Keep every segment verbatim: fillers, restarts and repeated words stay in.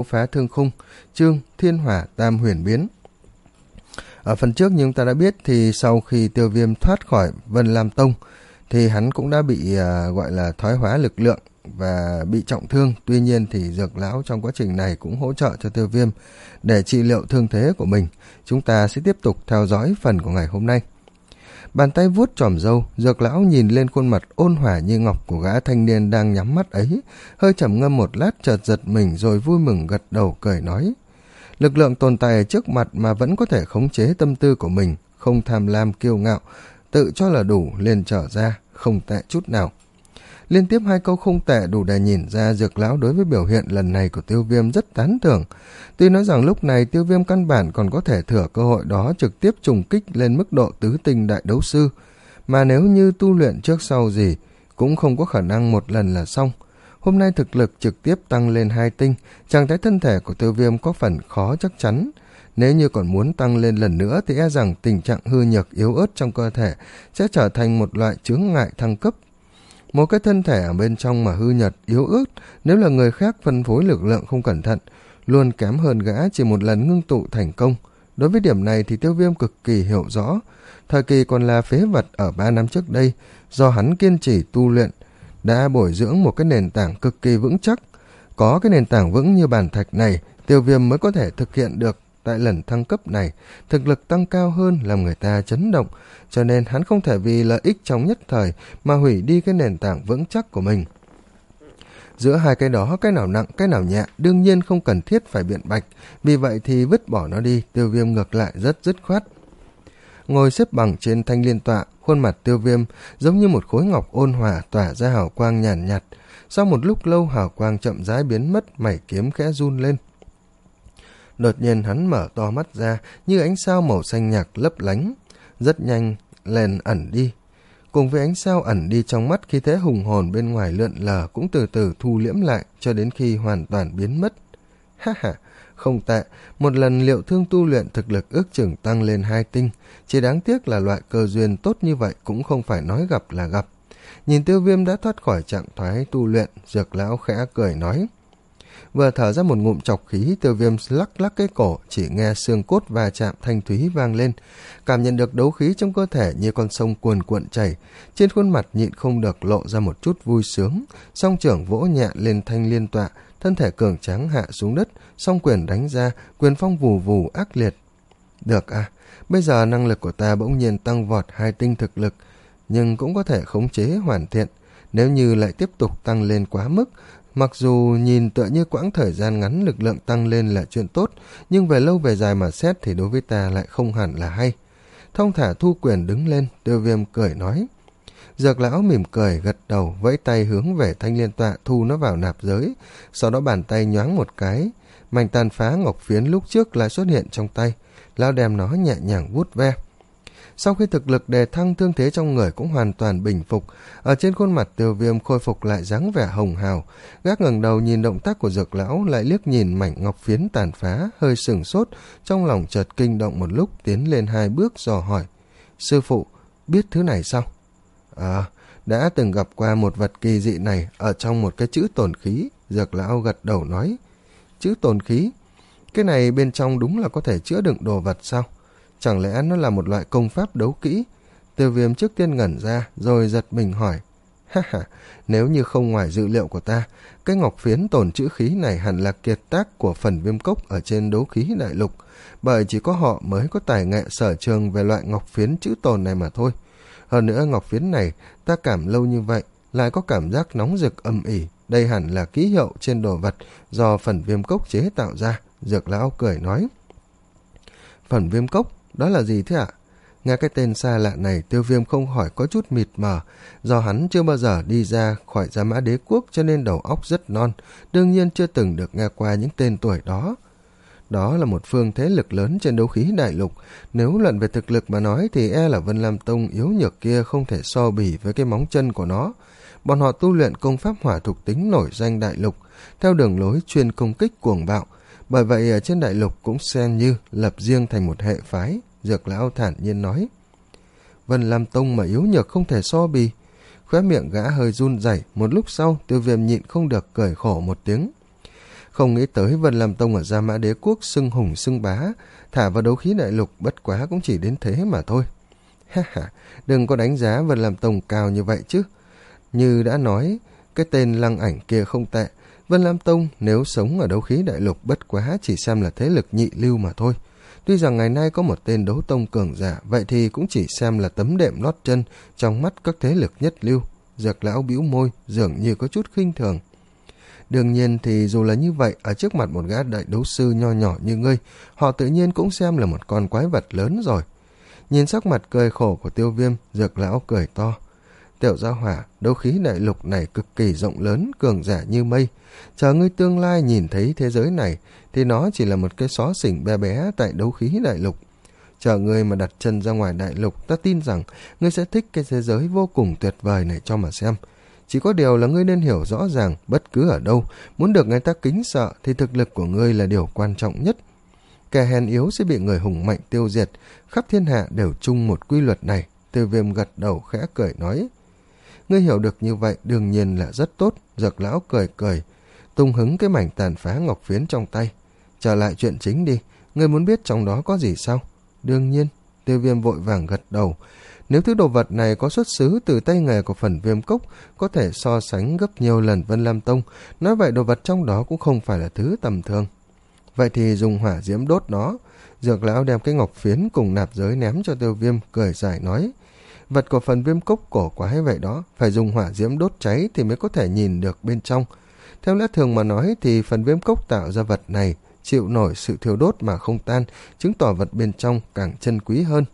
phá thương khung, chương thiên hỏa tam huyền biến. Ở phần trước như chúng ta đã biết thì sau khi Tiêu Viêm thoát khỏi Vân Lam Tông thì hắn cũng đã bị uh, gọi là thoái hóa lực lượng và bị trọng thương. Tuy nhiên thì Dược Lão trong quá trình này cũng hỗ trợ cho Tiêu Viêm để trị liệu thương thế của mình. Chúng ta sẽ tiếp tục theo dõi phần của ngày hôm nay. Bàn tay vuốt chòm râu, Dược Lão nhìn lên khuôn mặt ôn hòa như ngọc của gã thanh niên đang nhắm mắt ấy, hơi trầm ngâm một lát chợt giật mình rồi vui mừng gật đầu cười nói: lực lượng tồn tại ở trước mặt mà vẫn có thể khống chế tâm tư của mình, không tham lam kiêu ngạo, tự cho là đủ liền trở ra, không tệ chút nào. Liên tiếp hai câu không tệ đủ để nhìn ra Dược Lão đối với biểu hiện lần này của Tiêu Viêm rất tán thưởng. Tuy nói rằng lúc này Tiêu Viêm căn bản còn có thể thừa cơ hội đó trực tiếp trùng kích lên mức độ tứ tinh đại đấu sư, mà nếu như tu luyện trước sau gì cũng không có khả năng một lần là xong. Hôm nay thực lực trực tiếp tăng lên hai tinh, trạng thái thân thể của Tiêu Viêm có phần khó chắc chắn. Nếu như còn muốn tăng lên lần nữa thì e rằng tình trạng hư nhược yếu ớt trong cơ thể sẽ trở thành một loại chướng ngại thăng cấp. Một cái thân thể ở bên trong mà hư nhật yếu ớt, nếu là người khác phân phối lực lượng không cẩn thận, luôn kém hơn gã chỉ một lần ngưng tụ thành công. Đối với điểm này thì Tiêu Viêm cực kỳ hiểu rõ. Thời kỳ còn là phế vật ở ba năm trước đây, do hắn kiên trì tu luyện, đã bồi dưỡng một cái nền tảng cực kỳ vững chắc. Có cái nền tảng vững như bàn thạch này, Tiêu Viêm mới có thể thực hiện được tại lần thăng cấp này, thực lực tăng cao hơn làm người ta chấn động, cho nên hắn không thể vì lợi ích trong nhất thời mà hủy đi cái nền tảng vững chắc của mình. Giữa hai cái đó, cái nào nặng, cái nào nhẹ, đương nhiên không cần thiết phải biện bạch, vì vậy thì vứt bỏ nó đi. Tiêu Viêm ngược lại rất dứt khoát. Ngồi xếp bằng trên thanh liên tọa, khuôn mặt Tiêu Viêm giống như một khối ngọc ôn hòa tỏa ra hào quang nhàn nhạt, nhạt. Sau một lúc lâu hào quang chậm rãi biến mất, mảy kiếm khẽ run lên. Đột nhiên hắn mở to mắt ra, như ánh sao màu xanh nhạt lấp lánh, rất nhanh lên ẩn đi. Cùng với ánh sao ẩn đi trong mắt, khí thế hùng hồn bên ngoài lượn lờ cũng từ từ thu liễm lại cho đến khi hoàn toàn biến mất. Ha ha, không tệ, một lần liệu thương tu luyện thực lực ước chừng tăng lên hai tinh, chỉ đáng tiếc là loại cơ duyên tốt như vậy cũng không phải nói gặp là gặp. Nhìn Tiêu Viêm đã thoát khỏi trạng thái tu luyện, Dược Lão khẽ cười nói. Vừa thở ra một ngụm chọc khí, Tiêu Viêm lắc lắc cái cổ, chỉ nghe xương cốt va chạm thanh thúy vang lên, cảm nhận được đấu khí trong cơ thể như con sông cuồn cuộn chảy. Trên khuôn mặt nhịn không được lộ ra một chút vui sướng, song trưởng vỗ nhẹ lên thanh liên tọa, thân thể cường tráng hạ xuống đất, song quyền đánh ra, quyền phong vù vù ác liệt. Được à, bây giờ năng lực của ta bỗng nhiên tăng vọt hai tinh thực lực, nhưng cũng có thể khống chế hoàn thiện. Nếu như lại tiếp tục tăng lên quá mức, mặc dù nhìn tựa như quãng thời gian ngắn lực lượng tăng lên là chuyện tốt, nhưng về lâu về dài mà xét thì đối với ta lại không hẳn là hay. Thong thả thu quyền đứng lên, Tiêu Viêm cười nói. Dược Lão mỉm cười gật đầu, vẫy tay hướng về thanh liên tọa thu nó vào nạp giới, sau đó bàn tay nhoáng một cái, mảnh tàn phá ngọc phiến lúc trước lại xuất hiện trong tay. Lão đem nó nhẹ nhàng vuốt ve. Sau khi thực lực đề thăng, thương thế trong người cũng hoàn toàn bình phục. Ở trên khuôn mặt Tiêu Viêm khôi phục lại dáng vẻ hồng hào. Gác ngẩng đầu nhìn động tác của Dược Lão, lại liếc nhìn mảnh ngọc phiến tàn phá, hơi sừng sốt, trong lòng chợt kinh động một lúc, tiến lên hai bước dò hỏi. Sư phụ, biết thứ này sao? À, đã từng gặp qua một vật kỳ dị này ở trong một cái chữ tồn khí. Dược Lão gật đầu nói. Chữ tồn khí? Cái này bên trong đúng là có thể chữa đựng đồ vật sao? Chẳng lẽ nó là một loại công pháp đấu kỹ? Tiêu Viêm trước tiên ngẩn ra, rồi giật mình hỏi. Ha ha, nếu như không ngoài dự liệu của ta, cái ngọc phiến tồn chữ khí này hẳn là kiệt tác của phần Viêm Cốc ở trên đấu khí đại lục, bởi chỉ có họ mới có tài nghệ sở trường về loại ngọc phiến chữ tồn này mà thôi. Hơn nữa ngọc phiến này, ta cảm lâu như vậy, lại có cảm giác nóng rực âm ỉ. Đây hẳn là ký hiệu trên đồ vật do phần Viêm Cốc chế tạo ra. Dược Lão cười nói. Phần Viêm Cốc? Đó là gì thế ạ? Nghe cái tên xa lạ này, Tiêu Viêm không khỏi có chút mịt mờ. Do hắn chưa bao giờ đi ra khỏi Gia Mã Đế Quốc cho nên đầu óc rất non, đương nhiên chưa từng được nghe qua những tên tuổi đó. Đó là một phương thế lực lớn trên đấu khí đại lục. Nếu luận về thực lực mà nói thì e là Vân Lam Tông yếu nhược kia không thể so bì với cái móng chân của nó. Bọn họ tu luyện công pháp hỏa thuộc tính nổi danh đại lục, theo đường lối chuyên công kích cuồng bạo. Bởi vậy ở trên đại lục cũng xem như lập riêng thành một hệ phái. Dược Lão thản nhiên nói. Vân Lam Tông mà yếu nhược không thể so bì. Khóe miệng gã hơi run rẩy. Một lúc sau Tiêu Viêm nhịn không được cười khổ một tiếng. Không nghĩ tới Vân Lam Tông ở Gia Mã Đế Quốc xưng hùng xưng bá, thả vào đấu khí đại lục bất quá cũng chỉ đến thế mà thôi. Ha ha, đừng có đánh giá Vân Lam Tông cao như vậy chứ. Như đã nói, cái tên Lăng Ảnh kia không tệ. Vân Lam Tông nếu sống ở đấu khí đại lục bất quá chỉ xem là thế lực nhị lưu mà thôi. Tuy rằng ngày nay có một tên đấu tông cường giả, vậy thì cũng chỉ xem là tấm đệm lót chân trong mắt các thế lực nhất lưu. Dược lão bĩu môi, dường như có chút khinh thường. Đương nhiên thì dù là như vậy, ở trước mặt một gã đại đấu sư nho nhỏ như ngươi, họ tự nhiên cũng xem là một con quái vật lớn rồi. Nhìn sắc mặt cười khổ của Tiêu Viêm, Dược lão cười to. Tiểu gia hỏa, đấu khí đại lục này cực kỳ rộng lớn, cường giả như mây. Chờ ngươi tương lai nhìn thấy thế giới này, thì nó chỉ là một cái xó xỉnh bé bé tại đấu khí đại lục. Chờ ngươi mà đặt chân ra ngoài đại lục, ta tin rằng ngươi sẽ thích cái thế giới vô cùng tuyệt vời này cho mà xem. Chỉ có điều là ngươi nên hiểu rõ ràng, bất cứ ở đâu, muốn được người ta kính sợ thì thực lực của ngươi là điều quan trọng nhất. Kẻ hèn yếu sẽ bị người hùng mạnh tiêu diệt, khắp thiên hạ đều chung một quy luật này. Tiêu Viêm gật đầu khẽ cười nói. Ngươi hiểu được như vậy đương nhiên là rất tốt. Dược lão cười cười, tung hứng cái mảnh tàn phá ngọc phiến trong tay. Trở lại chuyện chính đi, ngươi muốn biết trong đó có gì sao? Đương nhiên. Tiêu Viêm vội vàng gật đầu. Nếu thứ đồ vật này có xuất xứ từ tay nghề của Phần Viêm Cốc, có thể so sánh gấp nhiều lần Vân Lam Tông, nói vậy đồ vật trong đó cũng không phải là thứ tầm thường. Vậy thì dùng hỏa diễm đốt nó. Dược lão đem cái ngọc phiến cùng nạp giới ném cho Tiêu Viêm, cười giải nói. Vật của Phần Viêm Cốc cổ quái vậy đó, phải dùng hỏa diễm đốt cháy thì mới có thể nhìn được bên trong. Theo lẽ thường mà nói thì Phần Viêm Cốc tạo ra vật này chịu nổi sự thiêu đốt mà không tan, chứng tỏ vật bên trong càng chân quý hơn.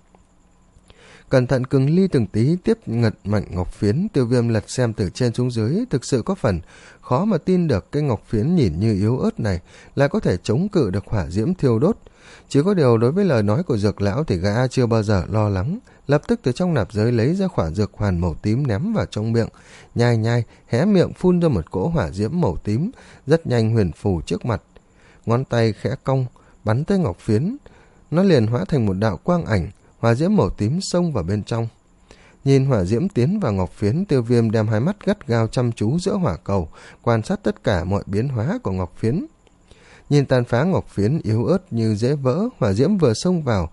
Cẩn thận cừng ly từng tí tiếp ngật mạnh ngọc phiến. Tiêu Viêm lật xem từ trên xuống dưới, thực sự có phần khó mà tin được cái ngọc phiến nhìn như yếu ớt này lại có thể chống cự được hỏa diễm thiêu đốt. Chỉ có điều đối với lời nói của Dược lão thì gã chưa bao giờ lo lắng, lập tức từ trong nạp giới lấy ra khỏa dược hoàn màu tím ném vào trong miệng, nhai nhai hé miệng phun ra một cỗ hỏa diễm màu tím, rất nhanh huyền phù trước mặt. Ngón tay khẽ cong bắn tới ngọc phiến, nó liền hóa thành một đạo quang ảnh, hỏa diễm màu tím xông vào bên trong. Nhìn hỏa diễm tiến vào ngọc phiến, Tiêu Viêm đem hai mắt gắt gao chăm chú giữa hỏa cầu, quan sát tất cả mọi biến hóa của ngọc phiến. Nhìn tàn phá ngọc phiến yếu ớt như dễ vỡ, hỏa diễm vừa xông vào,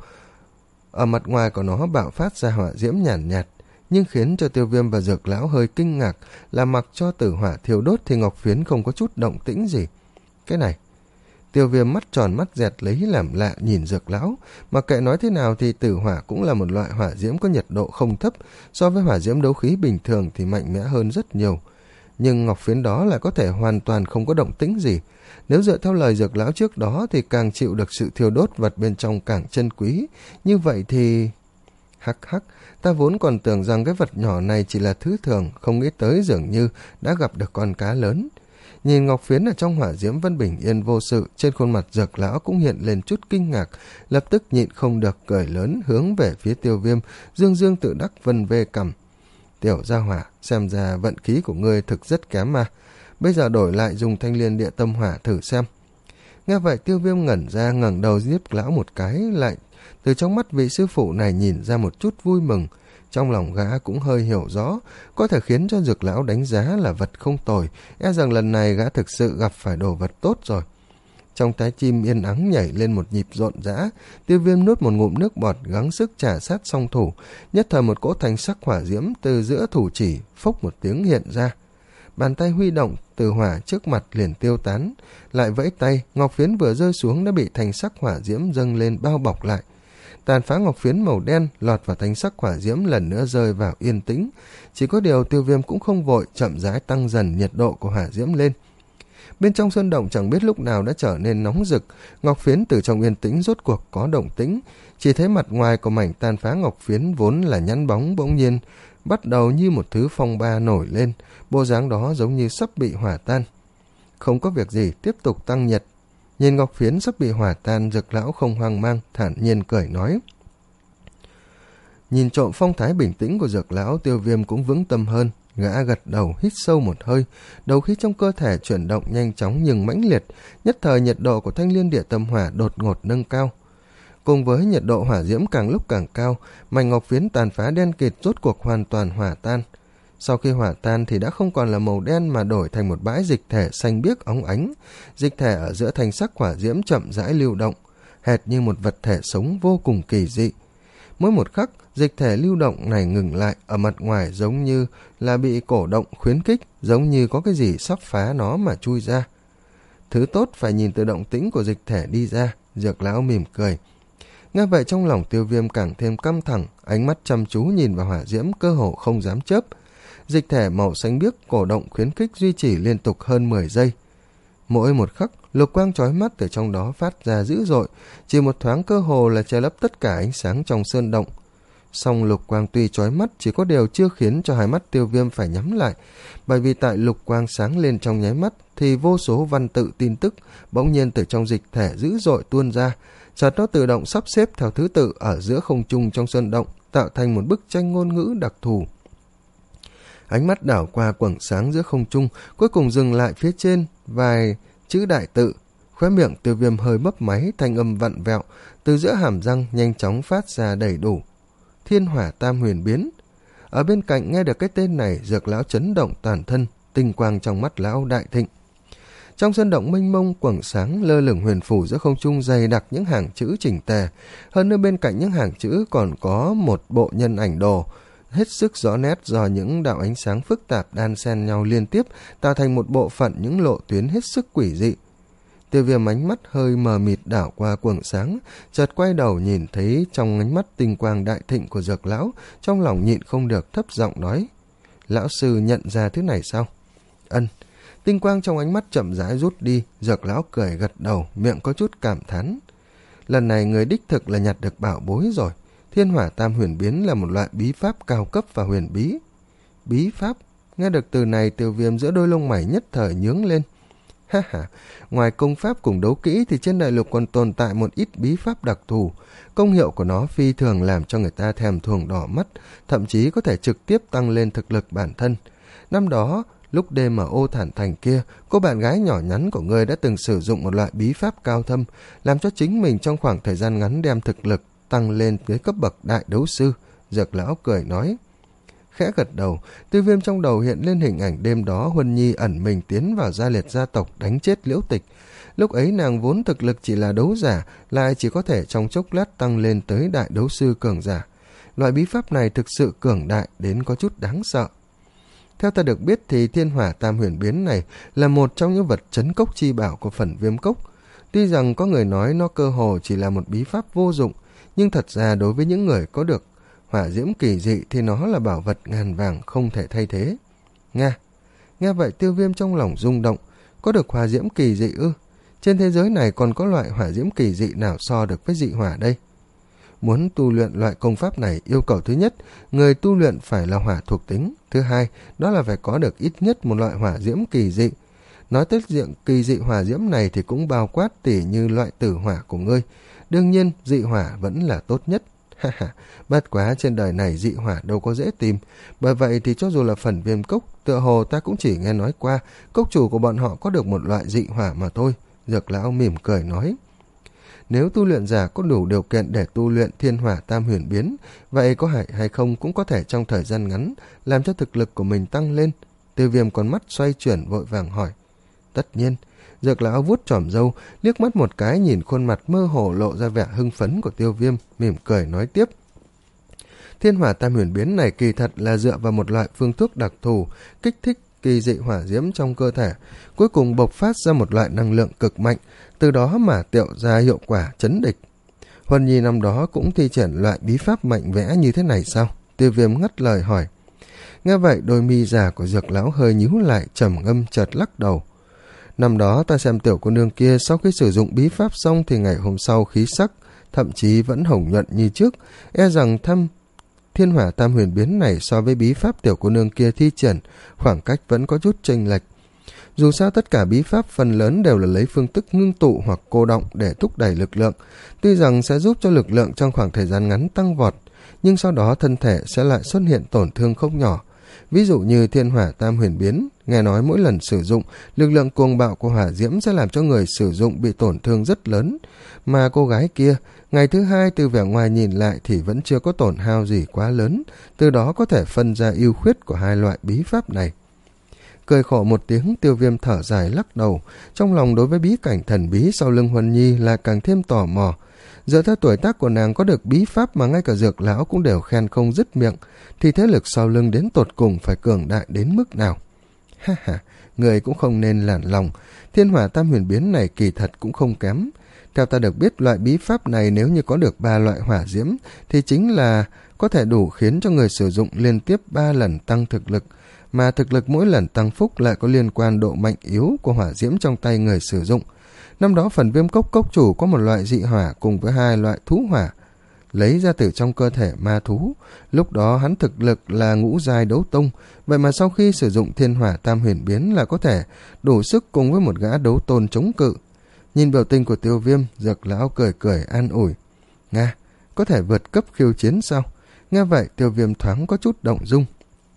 ở mặt ngoài của nó bạo phát ra hỏa diễm nhàn nhạt, nhạt, nhưng khiến cho Tiêu Viêm và Dược lão hơi kinh ngạc là mặc cho tử hỏa thiêu đốt thì ngọc phiến không có chút động tĩnh gì. Cái này, Tiêu Viêm mắt tròn mắt dẹt lấy làm lạ nhìn Dược lão, mặc kệ nói thế nào thì tử hỏa cũng là một loại hỏa diễm có nhiệt độ không thấp, so với hỏa diễm đấu khí bình thường thì mạnh mẽ hơn rất nhiều. Nhưng ngọc phiến đó lại có thể hoàn toàn không có động tĩnh gì. Nếu dựa theo lời Dược lão trước đó thì càng chịu được sự thiêu đốt, vật bên trong càng chân quý. Như vậy thì... Hắc hắc, ta vốn còn tưởng rằng cái vật nhỏ này chỉ là thứ thường, không nghĩ tới dường như đã gặp được con cá lớn. Nhìn ngọc phiến ở trong hỏa diễm vẫn bình yên vô sự, trên khuôn mặt Dược lão cũng hiện lên chút kinh ngạc, lập tức nhịn không được cười lớn hướng về phía Tiêu Viêm, dương dương tự đắc vân vê cằm. Tiểu gia hỏa, xem ra vận khí của ngươi thực rất kém mà. Bây giờ đổi lại dùng thanh liên địa tâm hỏa thử xem. Nghe vậy Tiêu Viêm ngẩn ra, ngẩng đầu Dược lão một cái, lại từ trong mắt vị sư phụ này nhìn ra một chút vui mừng. Trong lòng gã cũng hơi hiểu rõ, có thể khiến cho Dược lão đánh giá là vật không tồi, e rằng lần này gã thực sự gặp phải đồ vật tốt rồi. Trong trái tim yên ắng nhảy lên một nhịp rộn rã, Tiêu Viêm nuốt một ngụm nước bọt, gắng sức trả sát song thủ, nhất thời một cỗ thanh sắc hỏa diễm từ giữa thủ chỉ phốc một tiếng hiện ra. Bàn tay huy động, từ hỏa trước mặt liền tiêu tán, lại vẫy tay, ngọc phiến vừa rơi xuống đã bị thanh sắc hỏa diễm dâng lên bao bọc lại. Tàn phá ngọc phiến màu đen lọt vào thanh sắc hỏa diễm lần nữa rơi vào yên tĩnh. Chỉ có điều Tiêu Viêm cũng không vội, chậm rãi tăng dần nhiệt độ của hỏa diễm lên. Bên trong sơn động chẳng biết lúc nào đã trở nên nóng rực, ngọc phiến từ trong yên tĩnh rốt cuộc có động tĩnh, chỉ thấy mặt ngoài của mảnh tàn phá ngọc phiến vốn là nhẵn bóng bỗng nhiên bắt đầu như một thứ phong ba nổi lên, bộ dáng đó giống như sắp bị hỏa tan. Không có việc gì, tiếp tục tăng nhiệt. Nhìn ngọc phiến sắp bị hỏa tan, Dược lão không hoang mang, thản nhiên cười nói. Nhìn trộm phong thái bình tĩnh của Dược lão, Tiêu Viêm cũng vững tâm hơn. Gã gật đầu, hít sâu một hơi, đầu khí trong cơ thể chuyển động nhanh chóng nhưng mãnh liệt, nhất thời nhiệt độ của thanh liên địa tâm hỏa đột ngột nâng cao. Cùng với nhiệt độ hỏa diễm càng lúc càng cao, mảnh ngọc phiến tàn phá đen kịt rốt cuộc hoàn toàn hỏa tan. Sau khi hỏa tan thì đã không còn là màu đen mà đổi thành một bãi dịch thể xanh biếc óng ánh. Dịch thể ở giữa thanh sắc hỏa diễm chậm rãi lưu động, hệt như một vật thể sống vô cùng kỳ dị. Mỗi một khắc, dịch thể lưu động này ngừng lại ở mặt ngoài giống như là bị cổ động khuyến khích, giống như có cái gì sắp phá nó mà chui ra. Thứ tốt phải nhìn từ động tĩnh của dịch thể đi ra, Dược lão mỉm cười. Nghe vậy trong lòng Tiêu Viêm càng thêm căng thẳng, ánh mắt chăm chú nhìn vào hỏa diễm cơ hồ không dám chớp. Dịch thể màu xanh biếc cổ động khuyến khích duy trì liên tục hơn mười giây. Mỗi một khắc, lục quang chói mắt từ trong đó phát ra dữ dội, chỉ một thoáng cơ hồ là che lấp tất cả ánh sáng trong sơn động. Song lục quang tuy chói mắt, chỉ có điều chưa khiến cho hai mắt Tiêu Viêm phải nhắm lại, bởi vì tại lục quang sáng lên trong nháy mắt thì vô số văn tự tin tức bỗng nhiên từ trong dịch thể dữ dội tuôn ra, chợt nó tự động sắp xếp theo thứ tự ở giữa không trung trong sơn động, tạo thành một bức tranh ngôn ngữ đặc thù. Ánh mắt đảo qua quầng sáng giữa không trung, cuối cùng dừng lại phía trên vài chữ đại tự. Khóe miệng Tiêu Viêm hơi mấp máy, thanh âm vặn vẹo từ giữa hàm răng nhanh chóng phát ra đầy đủ. Thiên hỏa tam huyền biến. Ở bên cạnh nghe được cái tên này, Dược lão chấn động toàn thân, tinh quang trong mắt lão đại thịnh. Trong sân động mênh mông, quầng sáng lơ lửng huyền phủ giữa không trung dày đặc những hàng chữ chỉnh tề. Hơn nữa bên cạnh những hàng chữ còn có một bộ nhân ảnh đồ hết sức rõ nét do những đạo ánh sáng phức tạp đan xen nhau liên tiếp, tạo thành một bộ phận những lộ tuyến hết sức quỷ dị. Tiêu Viêm ánh mắt hơi mờ mịt đảo qua quầng sáng, chợt quay đầu nhìn thấy trong ánh mắt tinh quang đại thịnh của Dược lão, trong lòng nhịn không được thấp giọng nói: "Lão sư nhận ra thứ này sao?" Ân. Tinh quang trong ánh mắt chậm rãi rút đi, Dược lão cười gật đầu, miệng có chút cảm thán. Lần này người đích thực là nhặt được bảo bối rồi. Thiên hỏa tam huyền biến là một loại bí pháp cao cấp và huyền bí. Bí pháp? Nghe được từ này, Tiêu Viêm giữa đôi lông mày nhất thời nhướng lên. Ha ha, ngoài công pháp cùng đấu kỹ thì trên đại lục còn tồn tại một ít bí pháp đặc thù. Công hiệu của nó phi thường làm cho người ta thèm thuồng đỏ mắt, thậm chí có thể trực tiếp tăng lên thực lực bản thân. Năm đó, lúc đêm ở Ô Thản Thành kia, cô bạn gái nhỏ nhắn của ngươi đã từng sử dụng một loại bí pháp cao thâm, làm cho chính mình trong khoảng thời gian ngắn đem thực lực tăng lên tới cấp bậc đại đấu sư. Dược lão cười nói. Khẽ gật đầu, Tiêu Viêm trong đầu hiện lên hình ảnh đêm đó Huân Nhi ẩn mình tiến vào gia liệt gia tộc đánh chết Liễu Tịch. Lúc ấy nàng vốn thực lực chỉ là đấu giả, lại chỉ có thể trong chốc lát tăng lên tới đại đấu sư cường giả. Loại bí pháp này thực sự cường đại đến có chút đáng sợ. Theo ta được biết thì thiên hỏa tam huyền biến này là một trong những vật trấn cốc chi bảo của Phần Viêm Cốc. Tuy rằng có người nói nó cơ hồ chỉ là một bí pháp vô dụng, nhưng thật ra đối với những người có được hỏa diễm kỳ dị thì nó là bảo vật ngàn vàng không thể thay thế. Nga. Nghe vậy Tiêu Viêm trong lòng rung động. Có được hỏa diễm kỳ dị ư? Trên thế giới này còn có loại hỏa diễm kỳ dị nào so được với dị hỏa đây? Muốn tu luyện loại công pháp này, yêu cầu thứ nhất, người tu luyện phải là hỏa thuộc tính. Thứ hai, đó là phải có được ít nhất một loại hỏa diễm kỳ dị. Nói tới diện kỳ dị hỏa diễm này thì cũng bao quát tỉ như loại tử hỏa của ngươi. Đương nhiên, dị hỏa vẫn là tốt nhất. Ha ha, bất quá trên đời này dị hỏa đâu có dễ tìm. Bởi vậy thì cho dù là Phần Viêm Cốc, tựa hồ ta cũng chỉ nghe nói qua, cốc chủ của bọn họ có được một loại dị hỏa mà thôi. Dược lão mỉm cười nói. Nếu tu luyện giả có đủ điều kiện để tu luyện thiên hỏa tam huyền biến, vậy có hại hay không cũng có thể trong thời gian ngắn làm cho thực lực của mình tăng lên. Tiêu Viêm con mắt xoay chuyển vội vàng hỏi. Tất nhiên. Dược lão vuốt chòm râu, liếc mắt một cái nhìn khuôn mặt mơ hồ lộ ra vẻ hưng phấn của Tiêu Viêm, mỉm cười nói tiếp. Thiên hỏa tam huyền biến này kỳ thật là dựa vào một loại phương thuốc đặc thù, kích thích kỳ dị hỏa diễm trong cơ thể, cuối cùng bộc phát ra một loại năng lượng cực mạnh, từ đó mà tạo ra hiệu quả chấn địch. Huân Nhi năm đó cũng thi triển loại bí pháp mạnh mẽ như thế này sao? Tiêu Viêm ngắt lời hỏi. Nghe vậy đôi mi già của Dược lão hơi nhíu lại, trầm ngâm chợt lắc đầu. Năm đó ta xem tiểu cô nương kia sau khi sử dụng bí pháp xong thì ngày hôm sau khí sắc, thậm chí vẫn hồng nhuận như trước, e rằng thăm thiên hỏa tam huyền biến này so với bí pháp tiểu cô nương kia thi triển, khoảng cách vẫn có chút chênh lệch. Dù sao tất cả bí pháp phần lớn đều là lấy phương thức ngưng tụ hoặc cô động để thúc đẩy lực lượng, tuy rằng sẽ giúp cho lực lượng trong khoảng thời gian ngắn tăng vọt, nhưng sau đó thân thể sẽ lại xuất hiện tổn thương không nhỏ. Ví dụ như thiên hỏa tam huyền biến, nghe nói mỗi lần sử dụng, lực lượng cuồng bạo của hỏa diễm sẽ làm cho người sử dụng bị tổn thương rất lớn. Mà cô gái kia, ngày thứ hai từ vẻ ngoài nhìn lại thì vẫn chưa có tổn hao gì quá lớn, từ đó có thể phân ra ưu khuyết của hai loại bí pháp này. Cười khổ một tiếng, Tiêu Viêm thở dài lắc đầu, trong lòng đối với bí cảnh thần bí sau lưng Huân Nhi là càng thêm tò mò. Dựa theo tuổi tác của nàng có được bí pháp mà ngay cả Dược lão cũng đều khen không dứt miệng, thì thế lực sau lưng đến tột cùng phải cường đại đến mức nào? Ha ha, người cũng không nên lản lòng, thiên hỏa tam huyền biến này kỳ thật cũng không kém. Theo ta được biết, loại bí pháp này nếu như có được ba loại hỏa diễm thì chính là có thể đủ khiến cho người sử dụng liên tiếp ba lần tăng thực lực, mà thực lực mỗi lần tăng phúc lại có liên quan độ mạnh yếu của hỏa diễm trong tay người sử dụng. Năm đó Phần Viêm Cốc cốc chủ có một loại dị hỏa cùng với hai loại thú hỏa lấy ra từ trong cơ thể ma thú. Lúc đó hắn thực lực là ngũ giai đấu tông, vậy mà sau khi sử dụng thiên hỏa tam huyền biến là có thể đủ sức cùng với một gã đấu tôn chống cự. Nhìn biểu tình của Tiêu Viêm, Dược lão cười cười an ủi. Nga, có thể vượt cấp khiêu chiến sao? Nghe vậy Tiêu Viêm thoáng có chút động dung.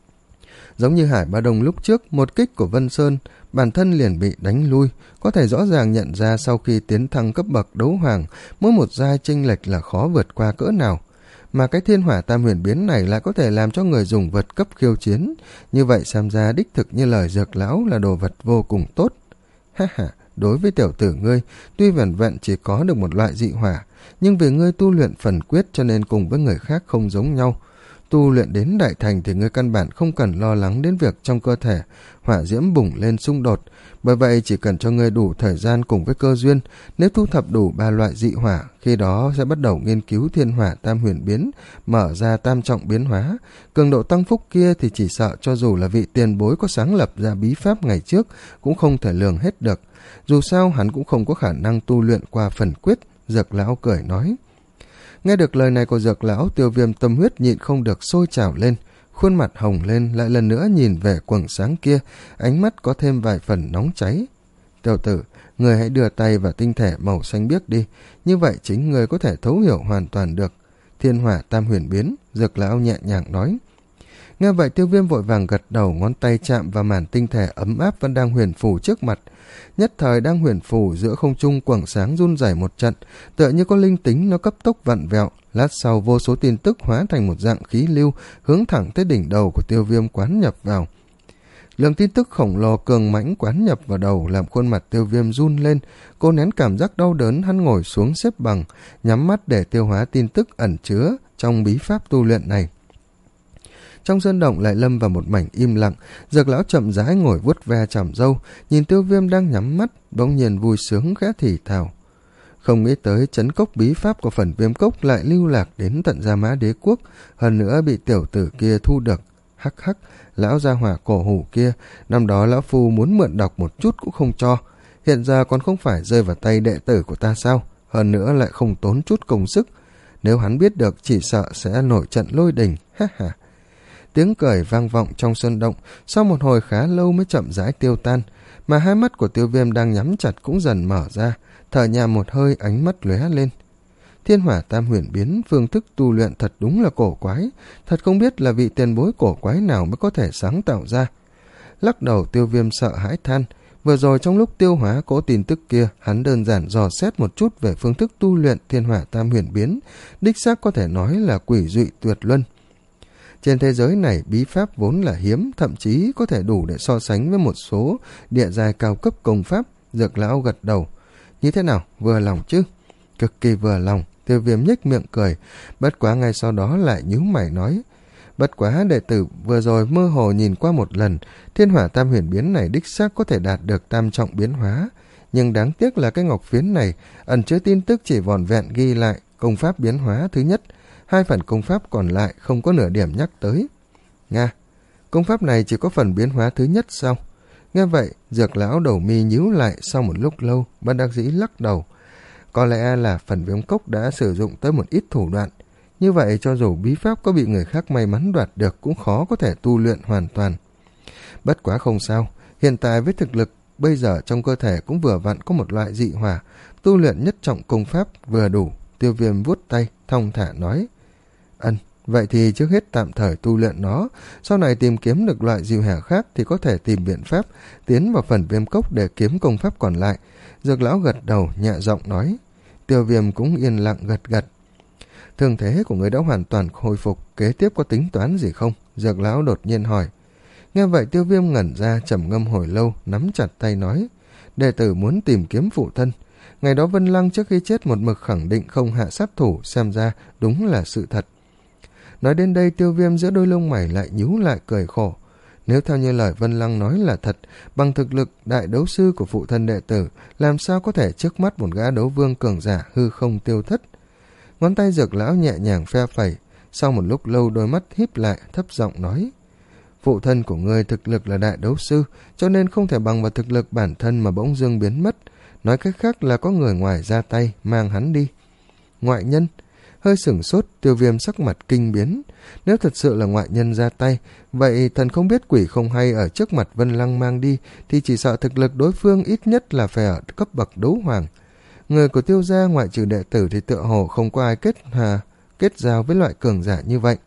Giống như Hải Ba Đông lúc trước, một kích của Vân Sơn bản thân liền bị đánh lui, có thể rõ ràng nhận ra sau khi tiến thăng cấp bậc đấu hoàng, mỗi một giai chênh lệch là khó vượt qua cỡ nào. Mà cái thiên hỏa tam huyền biến này lại có thể làm cho người dùng vượt cấp khiêu chiến, như vậy xem ra đích thực như lời Dược lão là đồ vật vô cùng tốt. Ha ha, đối với tiểu tử ngươi, tuy vẻn vẹn chỉ có được một loại dị hỏa, nhưng vì ngươi tu luyện phần quyết cho nên cùng với người khác không giống nhau. Tu luyện đến đại thành thì ngươi căn bản không cần lo lắng đến việc trong cơ thể hỏa diễm bùng lên xung đột, bởi vậy chỉ cần cho ngươi đủ thời gian cùng với cơ duyên, nếu thu thập đủ ba loại dị hỏa, khi đó sẽ bắt đầu nghiên cứu thiên hỏa tam huyền biến, mở ra tam trọng biến hóa. Cường độ tăng phúc kia thì chỉ sợ cho dù là vị tiền bối có sáng lập ra bí pháp ngày trước cũng không thể lường hết được. Dù sao hắn cũng không có khả năng tu luyện qua phần quyết. Dược lão cười nói. Nghe được lời này của Dược lão, Tiêu Viêm tâm huyết nhịn không được sôi trào lên, khuôn mặt hồng lên, lại lần nữa nhìn về quầng sáng kia, ánh mắt có thêm vài phần nóng cháy. Tiểu tử, người hãy đưa tay vào tinh thể màu xanh biếc đi, như vậy chính người có thể thấu hiểu hoàn toàn được thiên hỏa tam huyền biến. Dược lão nhẹ nhàng nói. Nghe vậy Tiêu Viêm vội vàng gật đầu, ngón tay chạm vào màn tinh thể ấm áp vẫn đang huyền phù trước mặt. Nhất thời đang huyền phù giữa không trung quầng sáng run rẩy một trận, tựa như có linh tính nó cấp tốc vặn vẹo. Lát sau vô số tin tức hóa thành một dạng khí lưu hướng thẳng tới đỉnh đầu của Tiêu Viêm quán nhập vào. Lượng tin tức khổng lồ cường mãnh quán nhập vào đầu làm khuôn mặt Tiêu Viêm run lên. Cô nén cảm giác đau đớn, hắn ngồi xuống xếp bằng, nhắm mắt để tiêu hóa tin tức ẩn chứa trong bí pháp tu luyện này. Trong sơn động lại lâm vào một mảnh im lặng. Dược lão chậm rãi ngồi vuốt ve chòm râu, nhìn Tiêu Viêm đang nhắm mắt, bỗng nhiên vui sướng khẽ thì thào. Không nghĩ tới trấn cốc bí pháp của Phần Viêm Cốc lại lưu lạc đến tận Gia Mã Đế Quốc, hơn nữa bị tiểu tử kia thu được. Hắc hắc, lão gia hỏa cổ hủ kia, năm đó lão phu muốn mượn đọc một chút cũng không cho, hiện giờ còn không phải rơi vào tay đệ tử của ta sao, hơn nữa lại không tốn chút công sức. Nếu hắn biết được chỉ sợ sẽ nổi trận lôi đình. Ha ha. Tiếng cười vang vọng trong sơn động, sau một hồi khá lâu mới chậm rãi tiêu tan, mà hai mắt của Tiêu Viêm đang nhắm chặt cũng dần mở ra, thở nhẹ một hơi, ánh mắt lóe lên. Thiên hỏa tam huyền biến, phương thức tu luyện thật đúng là cổ quái, thật không biết là vị tiền bối cổ quái nào mới có thể sáng tạo ra. Lắc đầu Tiêu Viêm sợ hãi than, vừa rồi trong lúc tiêu hóa cỗ tin tức kia, hắn đơn giản dò xét một chút về phương thức tu luyện thiên hỏa tam huyền biến, đích xác có thể nói là quỷ dị tuyệt luân. Trên thế giới này bí pháp vốn là hiếm, thậm chí có thể đủ để so sánh với một số địa giai cao cấp công pháp. Dược lão gật đầu. Như thế nào, vừa lòng chứ? Cực kỳ vừa lòng. Tiêu Viêm nhếch miệng cười, bất quá ngay sau đó lại nhíu mày nói. Bất quá đệ tử vừa rồi mơ hồ nhìn qua một lần, thiên hỏa tam huyền biến này đích xác có thể đạt được tam trọng biến hóa, nhưng đáng tiếc là cái ngọc phiến này ẩn chứa tin tức chỉ vỏn vẹn ghi lại công pháp biến hóa thứ nhất, hai phần công pháp còn lại không có nửa điểm nhắc tới. Nga, công pháp này chỉ có phần biến hóa thứ nhất sao? Nghe vậy, Dược lão đầu mi nhíu lại, sau một lúc lâu, bất đắc dĩ lắc đầu. Có lẽ là Phần Viêm Cốc đã sử dụng tới một ít thủ đoạn. Như vậy cho dù bí pháp có bị người khác may mắn đoạt được cũng khó có thể tu luyện hoàn toàn. Bất quá không sao, hiện tại với thực lực bây giờ trong cơ thể cũng vừa vặn có một loại dị hỏa, tu luyện nhất trọng công pháp vừa đủ. Tiêu Viêm vuốt tay, thong thả nói. Ân, Vậy thì trước hết tạm thời tu luyện nó, sau này tìm kiếm được loại diều hẻ khác thì có thể tìm biện pháp tiến vào phần viêm cốc để kiếm công pháp còn lại. Dược lão gật đầu nhẹ giọng nói. Tiêu Viêm cũng yên lặng gật gật. Thương thế của người đã hoàn toàn hồi phục, kế tiếp có tính toán gì không? Dược lão đột nhiên hỏi. Nghe vậy Tiêu Viêm ngẩn ra trầm ngâm hồi lâu, nắm chặt tay nói. Đệ tử muốn tìm kiếm phụ thân. Ngày đó Vân Lăng trước khi chết một mực khẳng định không hạ sát thủ, xem ra đúng là sự thật. Nói đến đây Tiêu Viêm giữa đôi lông mày lại nhíu lại cười khổ. Nếu theo như lời Vân Lăng nói là thật, bằng thực lực đại đấu sư của phụ thân đệ tử, làm sao có thể trước mắt một gã đấu vương cường giả hư không tiêu thất. Ngón tay Dược lão nhẹ nhàng phe phẩy, sau một lúc lâu đôi mắt híp lại thấp giọng nói. Phụ thân của ngươi thực lực là đại đấu sư, cho nên không thể bằng vào thực lực bản thân mà bỗng dưng biến mất. Nói cách khác là có người ngoài ra tay, mang hắn đi. Ngoại nhân? Hơi sửng sốt, Tiêu Viêm sắc mặt kinh biến. Nếu thật sự là ngoại nhân ra tay, vậy thần không biết quỷ không hay ở trước mặt Vân Lăng mang đi, thì chỉ sợ thực lực đối phương ít nhất là phải ở cấp bậc đấu hoàng. Người của Tiêu gia ngoại trừ đệ tử thì tựa hồ không có ai kết hà, kết giao với loại cường giả như vậy.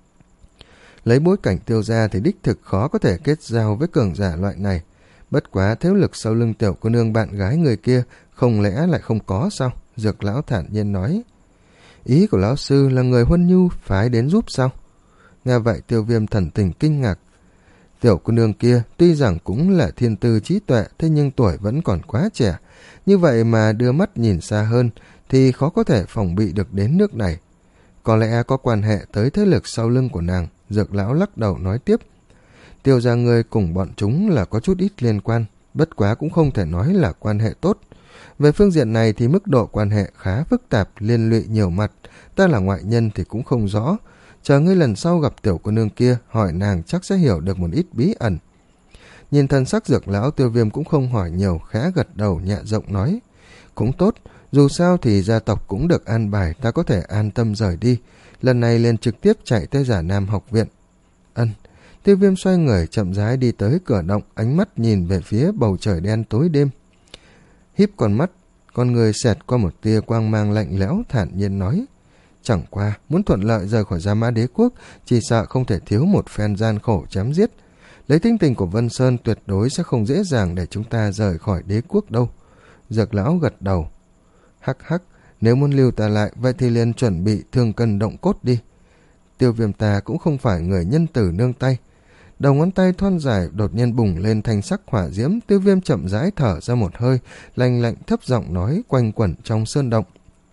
Lấy bối cảnh Tiêu gia thì đích thực khó có thể kết giao với cường giả loại này. Bất quá thế lực sau lưng tiểu cô nương bạn gái người kia không lẽ lại không có sao? Dược lão thản nhiên nói. Ý của lão sư là người Huân Nhu phái đến giúp sao? Nghe vậy Tiêu Viêm thần tình kinh ngạc. Tiểu cô nương kia tuy rằng cũng là thiên tư trí tuệ, thế nhưng tuổi vẫn còn quá trẻ. Như vậy mà đưa mắt nhìn xa hơn thì khó có thể phòng bị được đến nước này. Có lẽ có quan hệ tới thế lực sau lưng của nàng. Dược lão lắc đầu nói tiếp. Tiêu gia ngươi cùng bọn chúng là có chút ít liên quan, bất quá cũng không thể nói là quan hệ tốt. Về phương diện này thì mức độ quan hệ khá phức tạp, liên lụy nhiều mặt. Ta là ngoại nhân thì cũng không rõ. Chờ ngươi lần sau gặp tiểu cô nương kia, hỏi nàng chắc sẽ hiểu được một ít bí ẩn. Nhìn thân sắc Dược lão, Tiêu Viêm cũng không hỏi nhiều, khá gật đầu nhẹ giọng nói. Cũng tốt, dù sao thì gia tộc cũng được an bài, ta có thể an tâm rời đi. Lần này liền trực tiếp chạy tới Giả Nam học viện. Ân. Tiêu Viêm xoay người chậm rãi đi tới cửa động, ánh mắt nhìn về phía bầu trời đen tối đêm. Híp con mắt, con người xẹt qua một tia quang mang lạnh lẽo, thản nhiên nói. Chẳng qua, muốn thuận lợi rời khỏi Gia Mã Đế Quốc, chỉ sợ không thể thiếu một phen gian khổ chém giết. Lấy tính tình của Vân Sơn tuyệt đối sẽ không dễ dàng để chúng ta rời khỏi đế quốc đâu. Dược lão gật đầu. Hắc hắc, nếu muốn lưu ta lại, vậy thì liền chuẩn bị thương cân động cốt đi. Tiêu Viêm ta cũng không phải người nhân tử nương tay. Đầu ngón tay thon dài đột nhiên bùng lên thanh sắc hỏa diễm. Tiêu Viêm chậm rãi thở ra một hơi, lạnh lạnh thấp giọng nói quanh quẩn trong sơn động.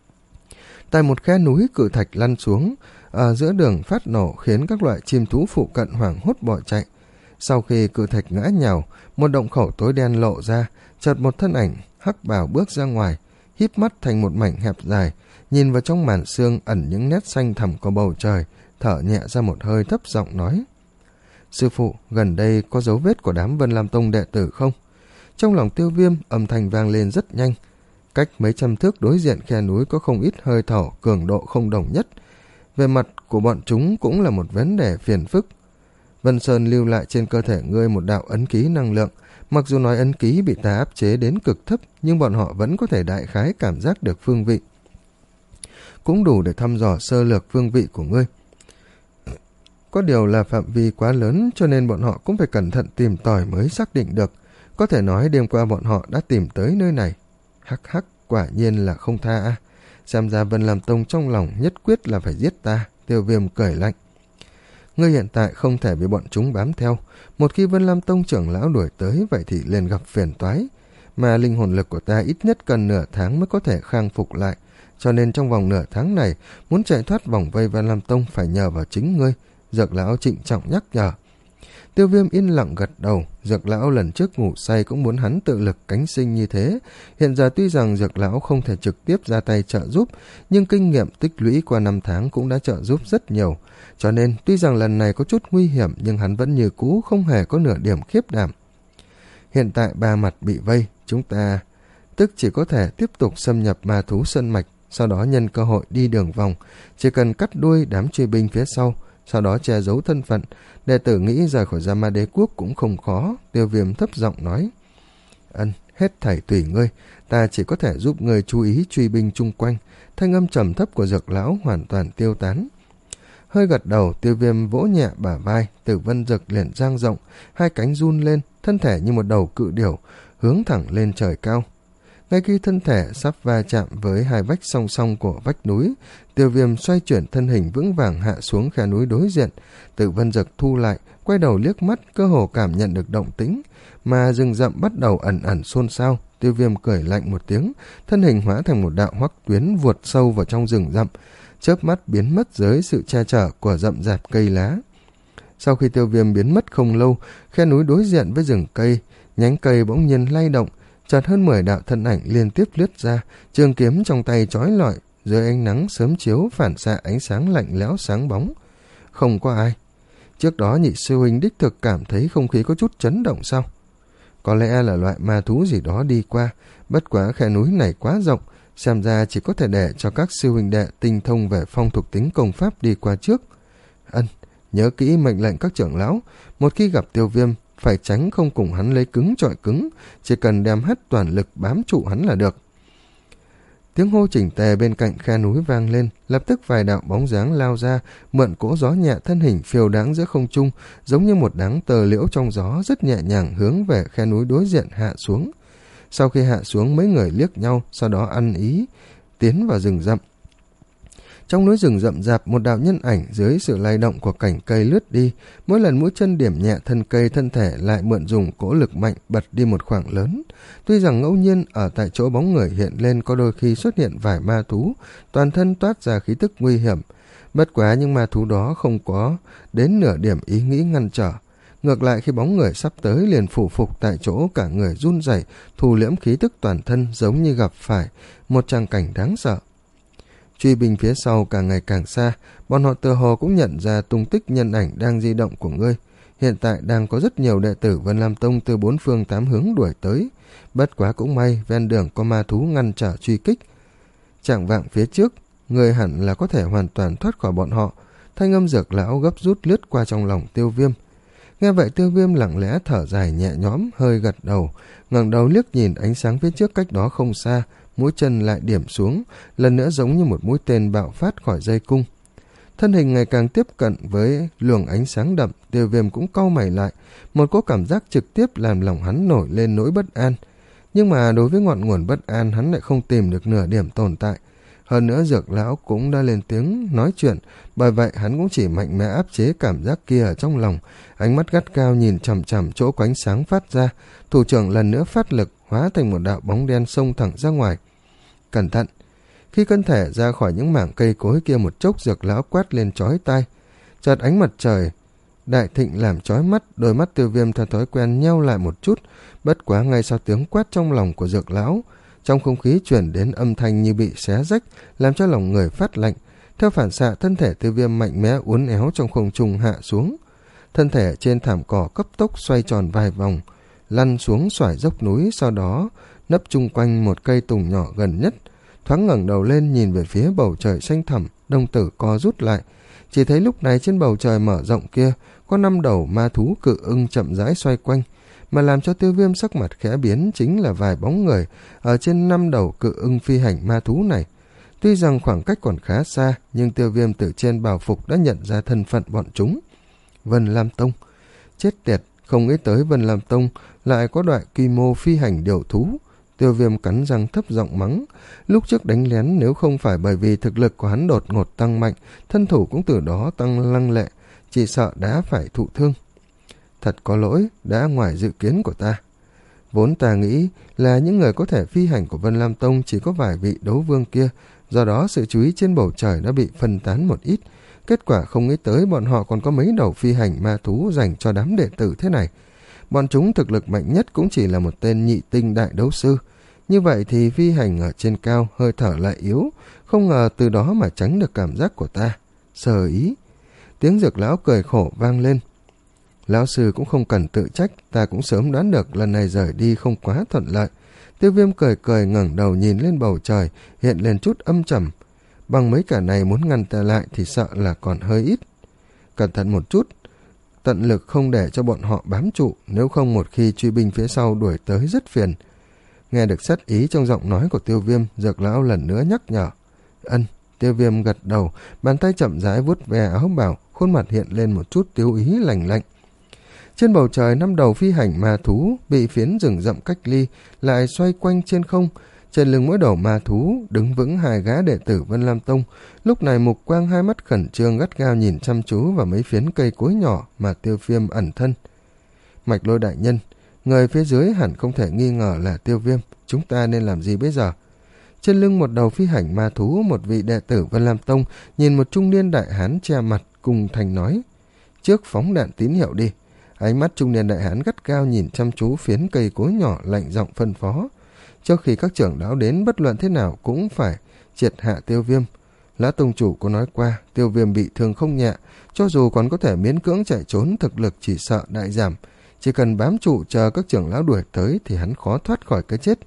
Tại một khe núi, cự thạch lăn xuống ở giữa đường phát nổ, khiến các loại chim thú phụ cận hoảng hốt bỏ chạy. Sau khi cự thạch ngã nhào, một động khẩu tối đen lộ ra, chợt một thân ảnh hắc bào bước ra ngoài, híp mắt thành một mảnh hẹp dài, nhìn vào trong màn sương ẩn những nét xanh thẳm của bầu trời, thở nhẹ ra một hơi thấp giọng nói. Sư phụ, gần đây có dấu vết của đám Vân Lam Tông đệ tử không? Trong lòng Tiêu Viêm, âm thanh vang lên rất nhanh. Cách mấy trăm thước đối diện khe núi có không ít hơi thở cường độ không đồng nhất. Về mặt của bọn chúng cũng là một vấn đề phiền phức. Vân Sơn lưu lại trên cơ thể ngươi một đạo ấn ký năng lượng. Mặc dù nói ấn ký bị ta áp chế đến cực thấp, nhưng bọn họ vẫn có thể đại khái cảm giác được phương vị. Cũng đủ để thăm dò sơ lược phương vị của ngươi. Có điều là phạm vi quá lớn, cho nên bọn họ cũng phải cẩn thận tìm tòi mới xác định được. Có thể nói đêm qua bọn họ đã tìm tới nơi này. Hắc hắc, quả nhiên là không tha a. Xem ra Vân Lam Tông trong lòng nhất quyết là phải giết ta. Tiêu Viêm cười lạnh. Ngươi hiện tại không thể bị bọn chúng bám theo. Một khi Vân Lam Tông trưởng lão đuổi tới, vậy thì liền gặp phiền toái. Mà linh hồn lực của ta ít nhất cần nửa tháng mới có thể khang phục lại. Cho nên trong vòng nửa tháng này, muốn chạy thoát vòng vây Vân Lam Tông phải nhờ vào chính ngươi. Dược lão trịnh trọng nhắc nhở. Tiêu Viêm yên lặng gật đầu. Dược lão lần trước ngủ say cũng muốn hắn tự lực cánh sinh như thế. Hiện giờ tuy rằng Dược lão không thể trực tiếp ra tay trợ giúp, nhưng kinh nghiệm tích lũy qua năm tháng cũng đã trợ giúp rất nhiều. Cho nên tuy rằng lần này có chút nguy hiểm, nhưng hắn vẫn như cũ không hề có nửa điểm khiếp đảm. Hiện tại ba mặt bị vây, chúng ta tức chỉ có thể tiếp tục xâm nhập ma thú sơn mạch, sau đó nhân cơ hội đi đường vòng, chỉ cần cắt đuôi đám truy binh phía sau, sau đó che giấu thân phận. Đệ tử nghĩ rời khỏi Gia Ma Đế Quốc cũng không khó. Tiêu Viêm thấp giọng nói. Ân, hết thảy tùy ngươi, ta chỉ có thể giúp ngươi chú ý truy binh chung quanh. Thanh âm trầm thấp của Dược lão hoàn toàn tiêu tán. Hơi gật đầu, Tiêu Viêm vỗ nhẹ bả vai, Tử Vân Dực liền dang rộng, hai cánh run lên, thân thể như một đầu cự điểu, hướng thẳng lên trời cao. Ngay khi thân thể sắp va chạm với hai vách song song của vách núi, Tiêu Viêm xoay chuyển thân hình vững vàng hạ xuống khe núi đối diện. Tử Vân Dực thu lại, quay đầu liếc mắt, cơ hồ cảm nhận được động tĩnh, mà rừng rậm bắt đầu ẩn ẩn xôn xao. Tiêu Viêm cười lạnh một tiếng, thân hình hóa thành một đạo hoắc tuyến vụt sâu vào trong rừng rậm, chớp mắt biến mất dưới sự che chở của rậm rạp cây lá. Sau khi Tiêu Viêm biến mất không lâu, khe núi đối diện với rừng cây, nhánh cây bỗng nhiên lay động, chợt hơn mười đạo thân ảnh liên tiếp lướt ra, trường kiếm trong tay chói lọi, dưới ánh nắng sớm chiếu phản xạ ánh sáng lạnh lẽo sáng bóng. Không có ai. Trước đó Nhị sư huynh đích thực cảm thấy không khí có chút chấn động sao? Có lẽ là loại ma thú gì đó đi qua, bất quá khe núi này quá rộng, xem ra chỉ có thể để cho các sư huynh đệ tinh thông về phong thuộc tính công pháp đi qua trước. Ân, nhớ kỹ mệnh lệnh các trưởng lão, một khi gặp Tiêu Viêm, phải tránh không cùng hắn lấy cứng chọi cứng, chỉ cần đem hết toàn lực bám trụ hắn là được. Tiếng hô chỉnh tề bên cạnh khe núi vang lên, lập tức vài đạo bóng dáng lao ra, mượn cỗ gió nhẹ thân hình phiêu đáng giữa không trung, giống như một đám tờ liễu trong gió rất nhẹ nhàng hướng về khe núi đối diện hạ xuống. Sau khi hạ xuống, mấy người liếc nhau, sau đó ăn ý tiến vào rừng rậm. Trong núi rừng rậm rạp, một đạo nhân ảnh dưới sự lay động của cảnh cây lướt đi, mỗi lần mũi chân điểm nhẹ thân cây, thân thể lại mượn dùng cỗ lực mạnh bật đi một khoảng lớn. Tuy rằng ngẫu nhiên ở tại chỗ bóng người hiện lên có đôi khi xuất hiện vài ma thú, toàn thân toát ra khí tức nguy hiểm. Bất quá những ma thú đó không có đến nửa điểm ý nghĩ ngăn trở. Ngược lại khi bóng người sắp tới liền phủ phục tại chỗ, cả người run rẩy, thu liễm khí tức toàn thân, giống như gặp phải một tràng cảnh đáng sợ. Truy binh phía sau càng ngày càng xa, bọn họ tựa hồ cũng nhận ra tung tích nhân ảnh đang di động của ngươi. Hiện tại đang có rất nhiều đệ tử Vân Lam Tông từ bốn phương tám hướng đuổi tới. Bất quá cũng may, ven đường có ma thú ngăn trở truy kích. Trạng vạng phía trước, ngươi hẳn là có thể hoàn toàn thoát khỏi bọn họ. Thanh âm Dược lão gấp rút lướt qua trong lòng Tiêu Viêm. Nghe vậy Tiêu Viêm lặng lẽ thở dài nhẹ nhõm, hơi gật đầu, ngẩng đầu liếc nhìn ánh sáng phía trước cách đó không xa, mũi chân lại điểm xuống, lần nữa giống như một mũi tên bạo phát khỏi dây cung. Thân hình ngày càng tiếp cận với luồng ánh sáng đậm, Tiêu Viêm cũng cau mày lại, một cỗ cảm giác trực tiếp làm lòng hắn nổi lên nỗi bất an. Nhưng mà đối với ngọn nguồn bất an, hắn lại không tìm được nửa điểm tồn tại. Hơn nữa Dược lão cũng đã lên tiếng nói chuyện, bởi vậy hắn cũng chỉ mạnh mẽ áp chế cảm giác kia ở trong lòng, ánh mắt gắt cao nhìn chằm chằm chỗ có ánh sáng phát ra. Thủ trưởng lần nữa phát lực, hóa thành một đạo bóng đen xông thẳng ra ngoài. Cẩn thận! Khi thân thể ra khỏi những mảng cây cối kia một chốc, Dược lão quát lên chói tai. Chợt ánh mặt trời đại thịnh làm chói mắt, đôi mắt Tiêu Viêm theo thói quen nheo lại một chút. Bất quá ngay sau tiếng quát trong lòng của Dược lão, trong không khí chuyển đến âm thanh như bị xé rách, làm cho lòng người phát lạnh. Theo phản xạ, thân thể Tiêu Viêm mạnh mẽ uốn éo trong không trung hạ xuống. Thân thể trên thảm cỏ cấp tốc xoay tròn vài vòng, lăn xuống xoải dốc núi, sau đó nấp chung quanh một cây tùng nhỏ gần nhất. Thoáng ngẩng đầu lên nhìn về phía bầu trời xanh thẳm, đồng tử co rút lại. Chỉ thấy lúc này trên bầu trời mở rộng kia có năm đầu ma thú cự ưng chậm rãi xoay quanh, mà làm cho Tiêu Viêm sắc mặt khẽ biến chính là vài bóng người ở trên năm đầu cự ưng phi hành ma thú này. Tuy rằng khoảng cách còn khá xa, nhưng Tiêu Viêm từ trên bào phục đã nhận ra thân phận bọn chúng. Vân Lam Tông. Chết tiệt, không nghĩ tới Vân Lam Tông lại có loại quy mô phi hành điều thú. Tiêu Viêm cắn răng thấp giọng mắng. Lúc trước đánh lén, nếu không phải bởi vì thực lực của hắn đột ngột tăng mạnh, thân thủ cũng từ đó tăng lăng lệ, chỉ sợ đã phải thụ thương. Thật có lỗi, đã ngoài dự kiến của ta. Vốn ta nghĩ là những người có thể phi hành của Vân Lam Tông chỉ có vài vị đấu vương kia, do đó sự chú ý trên bầu trời đã bị phân tán một ít. Kết quả không nghĩ tới bọn họ còn có mấy đầu phi hành ma thú dành cho đám đệ tử thế này. Bọn chúng thực lực mạnh nhất cũng chỉ là một tên nhị tinh đại đấu sư. Như vậy thì phi hành ở trên cao, hơi thở lại yếu, không ngờ từ đó mà tránh được cảm giác của ta. Sờ ý. Tiếng Dược lão cười khổ vang lên. Lão sư cũng không cần tự trách, ta cũng sớm đoán được lần này rời đi không quá thuận lợi. Tiêu Viêm cười cười ngẩng đầu nhìn lên bầu trời, hiện lên chút âm trầm. Bằng mấy cả này muốn ngăn ta lại thì sợ là còn hơi ít. Cẩn thận một chút, tận lực không để cho bọn họ bám trụ, nếu không một khi truy binh phía sau đuổi tới rất phiền. Nghe được sát ý trong giọng nói của Tiêu Viêm, Dược lão lần nữa nhắc nhở. Ân, Tiêu Viêm gật đầu, bàn tay chậm rãi vuốt ve áo bào, khuôn mặt hiện lên một chút tiêu ý lạnh lạnh. Trên bầu trời, năm đầu phi hành ma thú bị phiến rừng rậm cách ly lại xoay quanh trên không. Trên lưng mỗi đầu ma thú đứng vững hai gã đệ tử Vân Lam Tông. Lúc này Mục Quang hai mắt khẩn trương gắt gao nhìn chăm chú vào mấy phiến cây cối nhỏ mà Tiêu Viêm ẩn thân. Mạch Lôi đại nhân, người phía dưới hẳn không thể nghi ngờ là Tiêu Viêm, chúng ta nên làm gì bây giờ? Trên lưng một đầu phi hành ma thú, một vị đệ tử Vân Lam Tông nhìn một trung niên đại hán che mặt cùng thành nói: trước phóng đạn tín hiệu đi. Ánh mắt trung niên đại hán gắt gao nhìn chăm chú phiến cây cối nhỏ, lạnh giọng phân phó: trước khi các trưởng lão đến, bất luận thế nào cũng phải triệt hạ Tiêu Viêm. Lã tông chủ có nói qua, Tiêu Viêm bị thương không nhẹ, cho dù còn có thể miễn cưỡng chạy trốn, thực lực chỉ sợ đại giảm. Chỉ cần bám trụ chờ các trưởng lão đuổi tới thì hắn khó thoát khỏi cái chết.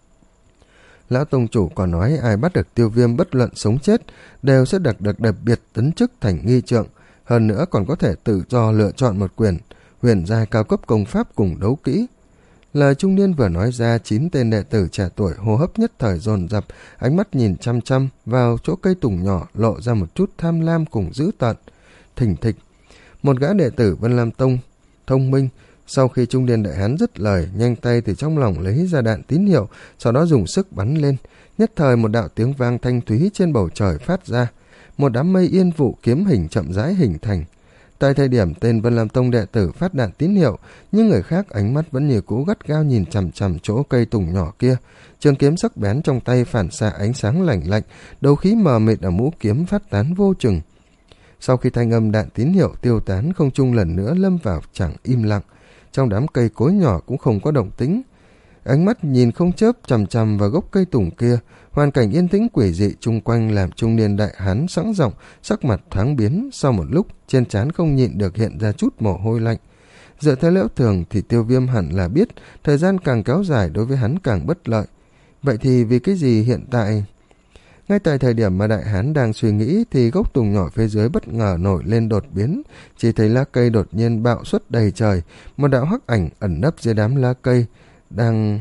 Lão tông chủ còn nói ai bắt được Tiêu Viêm, bất luận sống chết, đều sẽ được được đặc biệt tấn chức thành nghi trượng. Hơn nữa còn có thể tự do lựa chọn một quyền huyền giai cao cấp công pháp cùng đấu kỹ. Lời trung niên vừa nói ra, chín tên đệ tử trẻ tuổi hô hấp nhất thời dồn dập, ánh mắt nhìn chăm chăm vào chỗ cây tùng nhỏ, lộ ra một chút tham lam cùng dữ tợn. Thình thịch, một gã đệ tử Vân Lam Tông thông minh, sau khi trung niên đại hán dứt lời, nhanh tay từ trong lòng lấy ra đạn tín hiệu, sau đó dùng sức bắn lên. Nhất thời một đạo tiếng vang thanh thúy trên bầu trời phát ra, một đám mây yên vụ kiếm hình chậm rãi hình thành. Tại thời điểm tên Vân Lam Tông đệ tử phát đạn tín hiệu, nhưng người khác ánh mắt vẫn như cũ gắt gao nhìn chằm chằm chỗ cây tùng nhỏ kia. Trường kiếm sắc bén trong tay phản xạ ánh sáng lạnh lạnh, đấu khí mờ mịt ở mũu kiếm phát tán vô chừng. Sau khi thanh âm đạn tín hiệu tiêu tán, không trung lần nữa lâm vào chẳng im lặng. Trong đám cây cối nhỏ cũng không có động tĩnh. Ánh mắt nhìn không chớp chằm chằm vào gốc cây tùng kia, hoàn cảnh yên tĩnh quỷ dị chung quanh làm trung niên đại hán sẵn giọng, sắc mặt thoáng biến. Sau một lúc, trên trán không nhịn được hiện ra chút mồ hôi lạnh. Dựa theo lẽ thường thì Tiêu Viêm hẳn là biết, thời gian càng kéo dài đối với hắn càng bất lợi. Vậy thì vì cái gì hiện tại? Ngay tại thời điểm mà đại hán đang suy nghĩ thì gốc tùng nhỏ phía dưới bất ngờ nổi lên đột biến, chỉ thấy lá cây đột nhiên bạo xuất đầy trời, một đạo hắc ảnh ẩn nấp dưới đám lá cây đang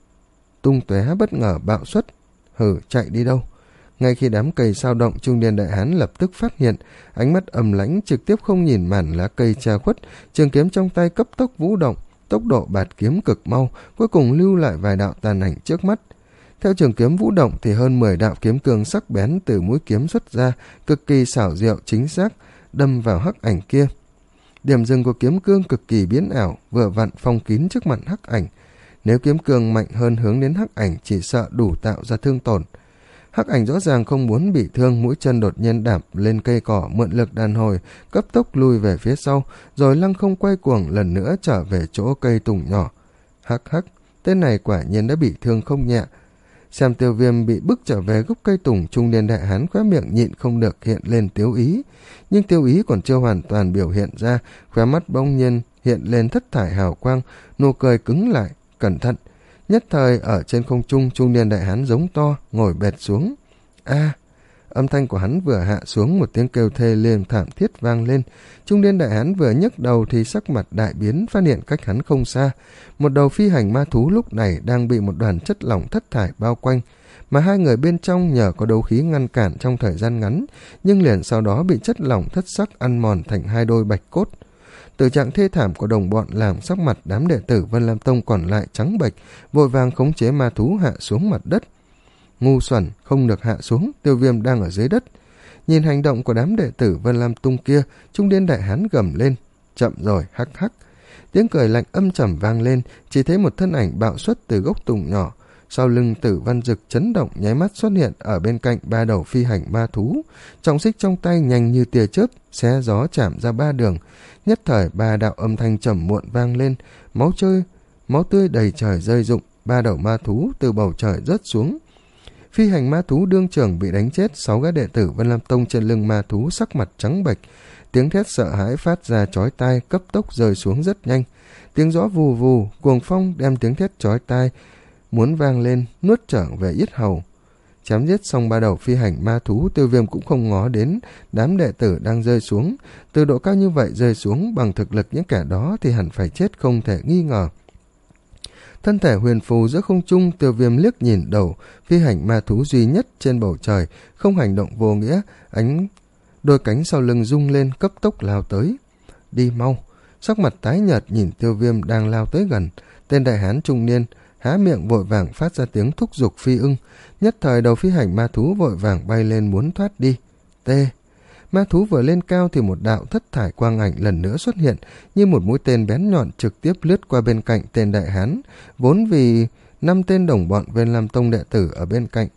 tung tóe bất ngờ bạo xuất. Hử, chạy đi đâu? Ngay khi đám cây sao động, trung niên đại hán lập tức phát hiện, ánh mắt ầm lãnh trực tiếp không nhìn màn lá cây che khuất, trường kiếm trong tay cấp tốc vũ động, tốc độ bạt kiếm cực mau, cuối cùng lưu lại vài đạo tàn ảnh trước mắt. Theo trường kiếm vũ động thì hơn mười đạo kiếm cương sắc bén từ mũi kiếm xuất ra, cực kỳ xảo diệu chính xác đâm vào hắc ảnh kia. Điểm dừng của kiếm cương cực kỳ biến ảo, vừa vặn phong kín trước mặt hắc ảnh. Nếu kiếm cương mạnh hơn hướng đến hắc ảnh chỉ sợ đủ tạo ra thương tổn. Hắc ảnh rõ ràng không muốn bị thương, mũi chân đột nhiên đạp lên cây cỏ, mượn lực đàn hồi, cấp tốc lui về phía sau, rồi lăng không quay cuồng lần nữa trở về chỗ cây tùng nhỏ. Hắc hắc, tên này quả nhiên đã bị thương không nhẹ. Xem Tiêu Viêm bị bức trở về gốc cây tùng, trung niên đại hán khóe miệng nhịn không được hiện lên tiếu ý. Nhưng tiêu ý còn chưa hoàn toàn biểu hiện ra, khóe mắt bỗng nhiên hiện lên thất thải hào quang, nụ cười cứng lại. Cẩn thận! Nhất thời ở trên không trung, trung niên đại hán giống to, ngồi bệt xuống. A! Âm thanh của hắn vừa hạ xuống, một tiếng kêu thê lương thảm thiết vang lên. Trung niên đại hán vừa nhấc đầu thì sắc mặt đại biến, phát hiện cách hắn không xa. Một đầu phi hành ma thú lúc này đang bị một đoàn chất lỏng thất thải bao quanh, mà hai người bên trong nhờ có đấu khí ngăn cản trong thời gian ngắn, nhưng liền sau đó bị chất lỏng thất sắc ăn mòn thành hai đôi bạch cốt. Từ trạng thê thảm của đồng bọn làm sắc mặt đám đệ tử Vân Lam Tông còn lại trắng bệch, vội vàng khống chế ma thú hạ xuống mặt đất. Ngu xuẩn, không được hạ xuống, Tiêu Viêm đang ở dưới đất. Nhìn hành động của đám đệ tử Vân Lam Tông kia, trung niên đại hán gầm lên. Chậm rồi, hắc hắc. Tiếng cười lạnh âm trầm vang lên, chỉ thấy một thân ảnh bạo xuất từ gốc tùng nhỏ. Sau lưng Tử Văn Dực chấn động, nháy mắt xuất hiện ở bên cạnh ba đầu phi hành ma thú. Trọng xích trong tay nhanh như tia chớp, xé gió chạm ra ba đường. Nhất thời ba đạo âm thanh trầm muộn vang lên, máu chơi, máu tươi đầy trời rơi rụng, ba đầu ma thú từ bầu trời rớt xuống. Phi hành ma thú đương trường bị đánh chết, sáu gã đệ tử Vân Lam Tông trên lưng ma thú sắc mặt trắng bệch, tiếng thét sợ hãi phát ra chói tai, cấp tốc rơi xuống rất nhanh. Tiếng gió vù vù, cuồng phong đem tiếng thét chói tai muốn vang lên, nuốt trở về yết hầu. Chém giết xong ba đầu phi hành ma thú, Tiêu Viêm cũng không ngó đến đám đệ tử đang rơi xuống. Từ độ cao như vậy rơi xuống, bằng thực lực những kẻ đó thì hẳn phải chết không thể nghi ngờ. Thân thể huyền phù giữa không trung, Tiêu Viêm liếc nhìn đầu phi hành ma thú duy nhất trên bầu trời, không hành động vô nghĩa, ánh đôi cánh sau lưng rung lên, cấp tốc lao tới. Đi mau! Sắc mặt tái nhợt nhìn Tiêu Viêm đang lao tới gần, tên đại hán trung niên há miệng vội vàng phát ra tiếng thúc giục phi ưng. Nhất thời đầu phi hành ma thú vội vàng bay lên muốn thoát đi. T. Ma thú vừa lên cao thì một đạo thất thải quang ảnh lần nữa xuất hiện, như một mũi tên bén nhọn trực tiếp lướt qua bên cạnh tên đại hán, vốn vì năm tên đồng bọn Vân Lam Tông đệ tử ở bên cạnh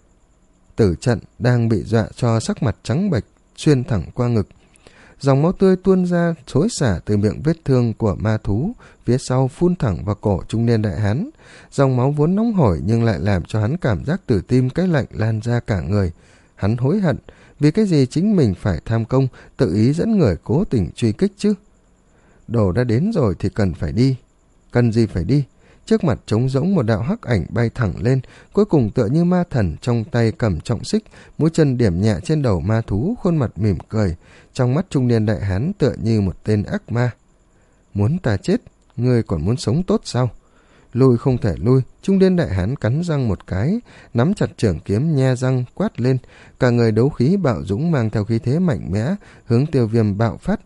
tử trận đang bị dọa cho sắc mặt trắng bệch, xuyên thẳng qua ngực. Dòng máu tươi tuôn ra xối xả từ miệng vết thương của ma thú, phía sau phun thẳng vào cổ trung niên đại hán. Dòng máu vốn nóng hổi nhưng lại làm cho hắn cảm giác từ tim cái lạnh lan ra cả người. Hắn hối hận, vì cái gì chính mình phải tham công, tự ý dẫn người cố tình truy kích chứ. Đồ đã đến rồi thì cần phải đi. Cần gì phải đi? Trước mặt trống rỗng một đạo hắc ảnh bay thẳng lên, cuối cùng tựa như ma thần, trong tay cầm trọng xích, mũi chân điểm nhẹ trên đầu ma thú, khuôn mặt mỉm cười. Trong mắt trung niên đại hán tựa như một tên ác ma. Muốn ta chết, ngươi còn muốn sống tốt sao? Lui không thể lui, trung niên đại hán cắn răng một cái, nắm chặt trường kiếm nhe răng quát lên, cả người đấu khí bạo dũng mang theo khí thế mạnh mẽ, hướng Tiêu Viêm bạo phát.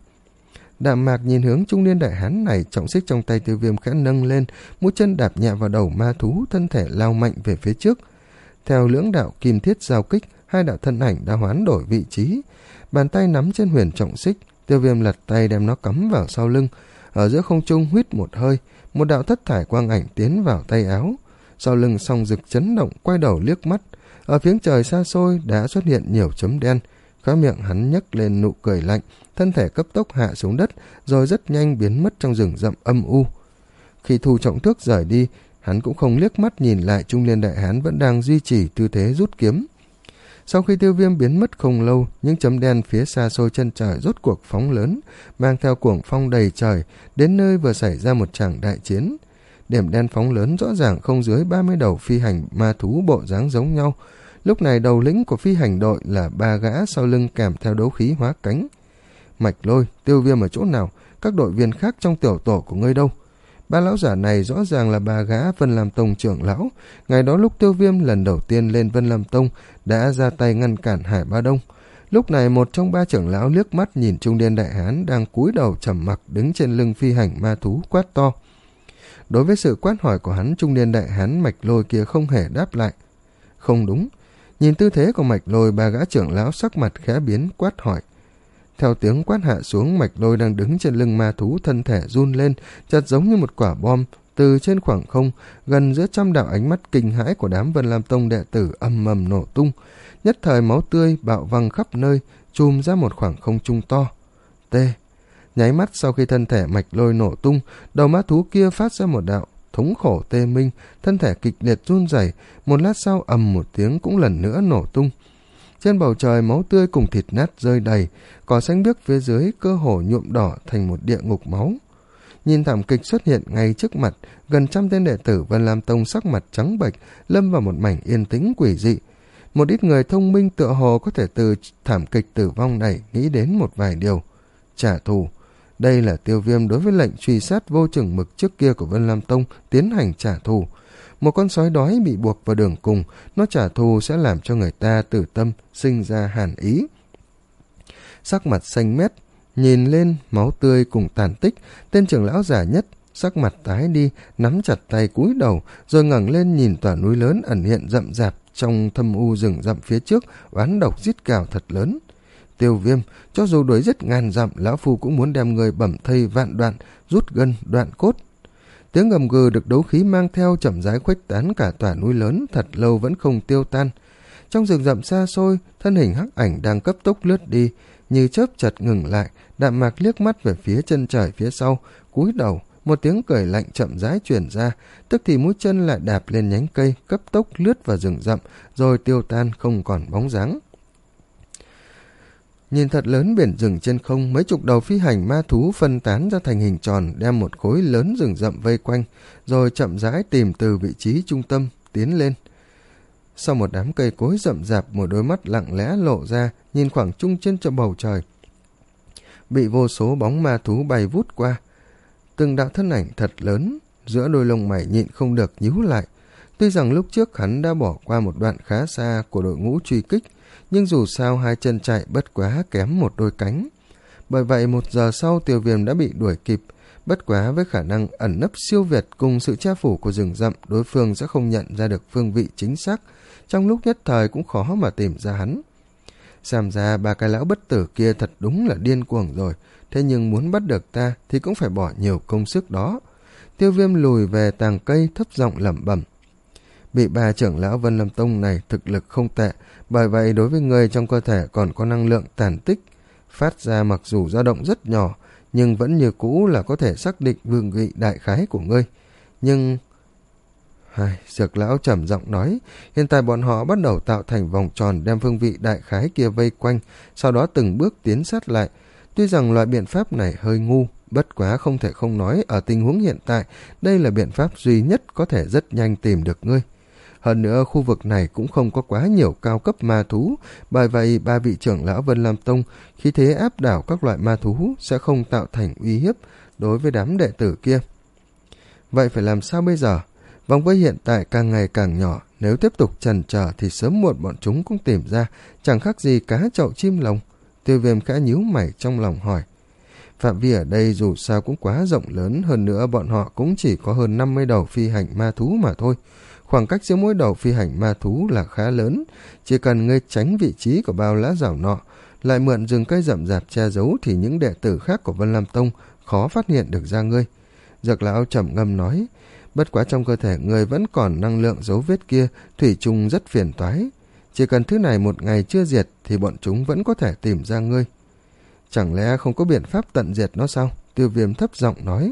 Đạm Mạc nhìn hướng trung niên đại hán này, trọng xích trong tay Tiêu Viêm khẽ nâng lên, mũi chân đạp nhẹ vào đầu ma thú, thân thể lao mạnh về phía trước. Theo lưỡng đạo kim thiết giao kích, hai đạo thân ảnh đã hoán đổi vị trí. Bàn tay nắm trên huyền trọng xích, Tiêu Viêm lật tay đem nó cắm vào sau lưng. Ở giữa không trung huýt một hơi, một đạo thất thải quang ảnh tiến vào tay áo. Sau lưng song rực chấn động, quay đầu liếc mắt. Ở phía trời xa xôi đã xuất hiện nhiều chấm đen. Khóe miệng hắn nhấc lên nụ cười lạnh, thân thể cấp tốc hạ xuống đất, rồi rất nhanh biến mất trong rừng rậm âm u. Khi Thu Trọng Thước rời đi, hắn cũng không liếc mắt nhìn lại trung niên đại hán vẫn đang duy trì tư thế rút kiếm. Sau khi Tiêu Viêm biến mất không lâu, những chấm đen phía xa xôi chân trời rốt cuộc phóng lớn, mang theo cuồng phong đầy trời, đến nơi vừa xảy ra một tràng đại chiến. Điểm đen phóng lớn rõ ràng không dưới ba mươi đầu phi hành ma thú bộ dáng giống nhau. Lúc này đầu lĩnh của phi hành đội là ba gã sau lưng kèm theo đấu khí hóa cánh. Mạch Lôi, Tiêu Viêm ở chỗ nào? Các đội viên khác trong tiểu tổ của ngươi đâu? Ba lão giả này rõ ràng là ba gã Vân Lam Tông trưởng lão. Ngày đó lúc Tiêu Viêm lần đầu tiên lên Vân Lam Tông đã ra tay ngăn cản Hải Ba Đông. Lúc này một trong ba trưởng lão liếc mắt nhìn trung niên đại hán đang cúi đầu trầm mặc đứng trên lưng phi hành ma thú, quát to. Đối với sự quát hỏi của hắn, trung niên đại hán Mạch Lôi kia không hề đáp lại. Không đúng. Nhìn tư thế của Mạch Lôi, ba gã trưởng lão sắc mặt khẽ biến, quát hỏi. Theo tiếng quát hạ xuống, Mạch Lôi đang đứng trên lưng ma thú, thân thể run lên, chợt giống như một quả bom, từ trên khoảng không, gần giữa trăm đạo ánh mắt kinh hãi của đám Vân Lam Tông đệ tử ầm ầm nổ tung. Nhất thời máu tươi bạo văng khắp nơi, chùm ra một khoảng không trung to. T. Nháy mắt sau khi thân thể Mạch Lôi nổ tung, đầu ma thú kia phát ra một đạo thống khổ tê minh, thân thể kịch liệt run rẩy, một lát sau ầm một tiếng cũng lần nữa nổ tung. Trên bầu trời máu tươi cùng thịt nát rơi đầy, cỏ xanh biếc phía dưới cơ hồ nhuộm đỏ thành một địa ngục máu. Nhìn thảm kịch xuất hiện ngay trước mặt, gần trăm tên đệ tử Vân Lam Tông sắc mặt trắng bệch, lâm vào một mảnh yên tĩnh quỷ dị. Một ít người thông minh tựa hồ có thể từ thảm kịch tử vong này nghĩ đến một vài điều. Trả thù. Đây là Tiêu Viêm đối với lệnh truy sát vô chừng mực trước kia của Vân Lam Tông tiến hành trả thù. Một con sói đói bị buộc vào đường cùng, nó trả thù sẽ làm cho người ta tử tâm sinh ra hàn ý. Sắc mặt xanh mét, nhìn lên máu tươi cùng tàn tích, tên trưởng lão già nhất sắc mặt tái đi, nắm chặt tay cúi đầu, rồi ngẩng lên nhìn tòa núi lớn ẩn hiện rậm rạp trong thâm u rừng rậm phía trước, oán độc rít gào thật lớn. Tiêu Viêm, cho dù đuổi giết ngàn dặm, lão phu cũng muốn đem người bẩm thây vạn đoạn, rút gân đoạn cốt. Tiếng gầm gừ được đấu khí mang theo chậm rãi khuếch tán cả tòa núi lớn, thật lâu vẫn không tiêu tan. Trong rừng rậm xa xôi, thân hình hắc ảnh đang cấp tốc lướt đi, như chớp chợt ngừng lại. Đạm Mạc liếc mắt về phía chân trời phía sau, cúi đầu, một tiếng cười lạnh chậm rãi truyền ra, tức thì mũi chân lại đạp lên nhánh cây, cấp tốc lướt vào rừng rậm, rồi tiêu tan không còn bóng dáng. Nhìn thật lớn biển rừng trên không, mấy chục đầu phi hành ma thú phân tán ra thành hình tròn, đem một khối lớn rừng rậm vây quanh, rồi chậm rãi tìm từ vị trí trung tâm tiến lên. Sau một đám cây cối rậm rạp, một đôi mắt lặng lẽ lộ ra, nhìn khoảng trung trên cho bầu trời. Bị vô số bóng ma thú bay vút qua, từng đạo thân ảnh thật lớn giữa đôi lông mày nhịn không được nhíu lại. Tuy rằng lúc trước hắn đã bỏ qua một đoạn khá xa của đội ngũ truy kích, nhưng dù sao hai chân chạy bất quá kém một đôi cánh. Bởi vậy một giờ sau Tiêu Viêm đã bị đuổi kịp, bất quá với khả năng ẩn nấp siêu việt cùng sự che phủ của rừng rậm, đối phương sẽ không nhận ra được phương vị chính xác, trong lúc nhất thời cũng khó mà tìm ra hắn. Xem ra ba cái lão bất tử kia thật đúng là điên cuồng rồi, thế nhưng muốn bắt được ta thì cũng phải bỏ nhiều công sức đó. Tiêu Viêm lùi về tàng cây thấp giọng lẩm bẩm. Bị ba trưởng lão Vân Lâm Tông này thực lực không tệ, bởi vậy đối với người trong cơ thể còn có năng lượng tàn tích, phát ra mặc dù dao động rất nhỏ, nhưng vẫn như cũ là có thể xác định vương vị đại khái của ngươi. Nhưng... Hai, Dược lão trầm giọng nói, hiện tại bọn họ bắt đầu tạo thành vòng tròn đem phương vị đại khái kia vây quanh, sau đó từng bước tiến sát lại. Tuy rằng loại biện pháp này hơi ngu, bất quá không thể không nói ở tình huống hiện tại, đây là biện pháp duy nhất có thể rất nhanh tìm được ngươi. Hơn nữa khu vực này cũng không có quá nhiều cao cấp ma thú, bởi vậy ba vị trưởng lão Vân Lam Tông khi thế áp đảo các loại ma thú sẽ không tạo thành uy hiếp đối với đám đệ tử kia. Vậy phải làm sao bây giờ? Vòng vây hiện tại càng ngày càng nhỏ, nếu tiếp tục chần chờ thì sớm muộn bọn chúng cũng tìm ra, chẳng khác gì cá chậu chim lồng. Tiêu Viêm khẽ nhíu mày trong lòng hỏi. Phạm vi ở đây dù sao cũng quá rộng lớn, hơn nữa bọn họ cũng chỉ có hơn năm mươi đầu phi hành ma thú mà thôi. Khoảng cách giữa mỗi đầu phi hành ma thú là khá lớn, chỉ cần ngươi tránh vị trí của bao lá rào nọ, lại mượn rừng cây rậm rạp che giấu thì những đệ tử khác của Vân Lam Tông khó phát hiện được ra ngươi. Dược lão trầm ngâm nói, bất quá trong cơ thể ngươi vẫn còn năng lượng dấu vết kia, thủy chung rất phiền toái. Chỉ cần thứ này một ngày chưa diệt thì bọn chúng vẫn có thể tìm ra ngươi. Chẳng lẽ không có biện pháp tận diệt nó sao? Tiêu Viêm thấp giọng nói.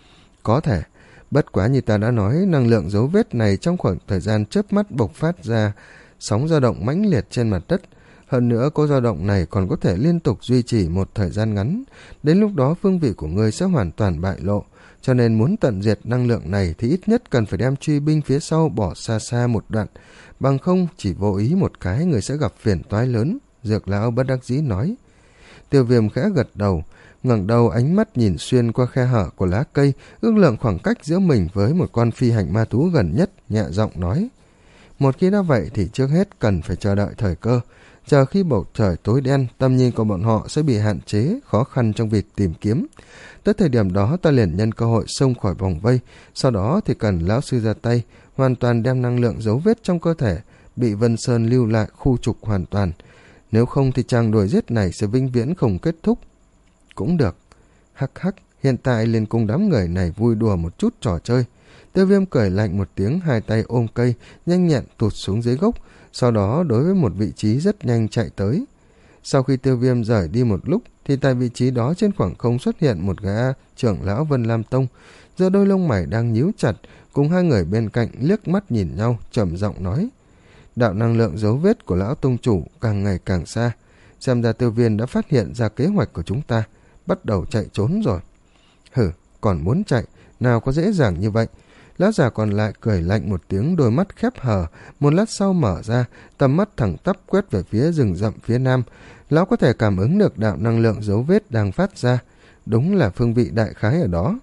Có thể, bất quá như ta đã nói, năng lượng dấu vết này trong khoảng thời gian chớp mắt bộc phát ra sóng dao động mãnh liệt trên mặt đất. Hơn nữa có dao động này còn có thể liên tục duy trì một thời gian ngắn. Đến lúc đó phương vị của ngươi sẽ hoàn toàn bại lộ. Cho nên muốn tận diệt năng lượng này thì ít nhất cần phải đem truy binh phía sau bỏ xa xa một đoạn. Bằng không chỉ vô ý một cái người sẽ gặp phiền toái lớn. Dược lão bất đắc dĩ nói. Tiêu Viêm khẽ gật đầu, ngẩng đầu ánh mắt nhìn xuyên qua khe hở của lá cây, ước lượng khoảng cách giữa mình với một con phi hành ma thú gần nhất, nhẹ giọng nói. Một khi đã vậy thì trước hết cần phải chờ đợi thời cơ. Chờ khi bầu trời tối đen, tầm nhìn của bọn họ sẽ bị hạn chế, khó khăn trong việc tìm kiếm. Tới thời điểm đó ta liền nhân cơ hội xông khỏi vòng vây, sau đó thì cần lão sư ra tay, hoàn toàn đem năng lượng dấu vết trong cơ thể, bị Vân Sơn lưu lại khu trục hoàn toàn. Nếu không thì chàng đuổi giết này sẽ vĩnh viễn không kết thúc. Cũng được. Hắc hắc, hiện tại liền cùng đám người này vui đùa một chút trò chơi. Tiêu Viêm cười lạnh một tiếng, hai tay ôm cây, nhanh nhẹn tụt xuống dưới gốc, sau đó đối với một vị trí rất nhanh chạy tới. Sau khi Tiêu Viêm rời đi một lúc, thì tại vị trí đó trên khoảng không xuất hiện một gã trưởng lão Vân Lam Tông, giờ đôi lông mày đang nhíu chặt, cùng hai người bên cạnh liếc mắt nhìn nhau, trầm giọng nói. Đạo năng lượng dấu vết của lão tông chủ càng ngày càng xa, xem ra Tiêu Viêm đã phát hiện ra kế hoạch của chúng ta, bắt đầu chạy trốn rồi. Hử, còn muốn chạy, nào có dễ dàng như vậy. Lão già còn lại cười lạnh một tiếng, đôi mắt khép hờ, một lát sau mở ra, tầm mắt thẳng tắp quét về phía rừng rậm phía nam. Lão có thể cảm ứng được đạo năng lượng dấu vết đang phát ra, đúng là phương vị đại khái ở đó.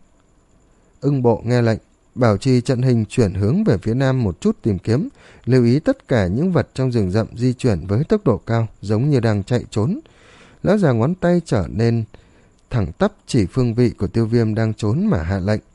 Ưng bộ nghe lệnh, bảo trì trận hình chuyển hướng về phía nam một chút tìm kiếm, lưu ý tất cả những vật trong rừng rậm di chuyển với tốc độ cao, giống như đang chạy trốn. Lão già ngón tay trở nên thẳng tắp chỉ phương vị của Tiêu Viêm đang trốn mà hạ lệnh.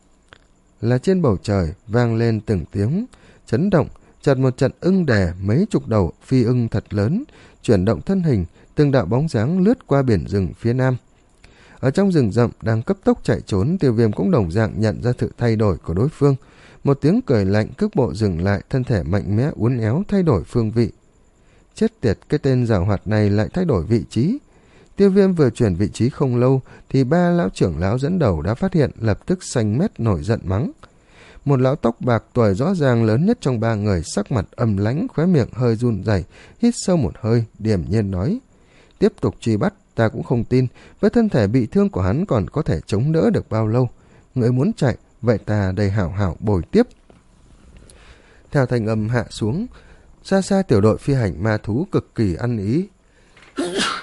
Là trên bầu trời vang lên từng tiếng chấn động, chợt một trận ưng đè mấy chục đầu phi ưng thật lớn chuyển động thân hình, từng đạo bóng dáng lướt qua biển rừng phía nam. Ở trong rừng rậm đang cấp tốc chạy trốn, Tiêu Viêm cũng đồng dạng nhận ra sự thay đổi của đối phương. Một tiếng cười lạnh, cước bộ dừng lại, thân thể mạnh mẽ uốn éo thay đổi phương vị. Chết tiệt, cái tên giảo hoạt này lại thay đổi vị trí. Tiêu Viêm vừa chuyển vị trí không lâu thì ba lão trưởng lão dẫn đầu đã phát hiện, lập tức xanh mét nổi giận mắng. Một lão tóc bạc tuổi rõ ràng lớn nhất trong ba người, sắc mặt âm lãnh, khóe miệng hơi run rẩy, hít sâu một hơi, điềm nhiên nói: tiếp tục truy bắt, ta cũng không tin với thân thể bị thương của hắn còn có thể chống đỡ được bao lâu. Người muốn chạy, vậy ta đây hảo hảo bồi tiếp. Theo thanh âm hạ xuống, xa xa tiểu đội phi hành ma thú cực kỳ ăn ý.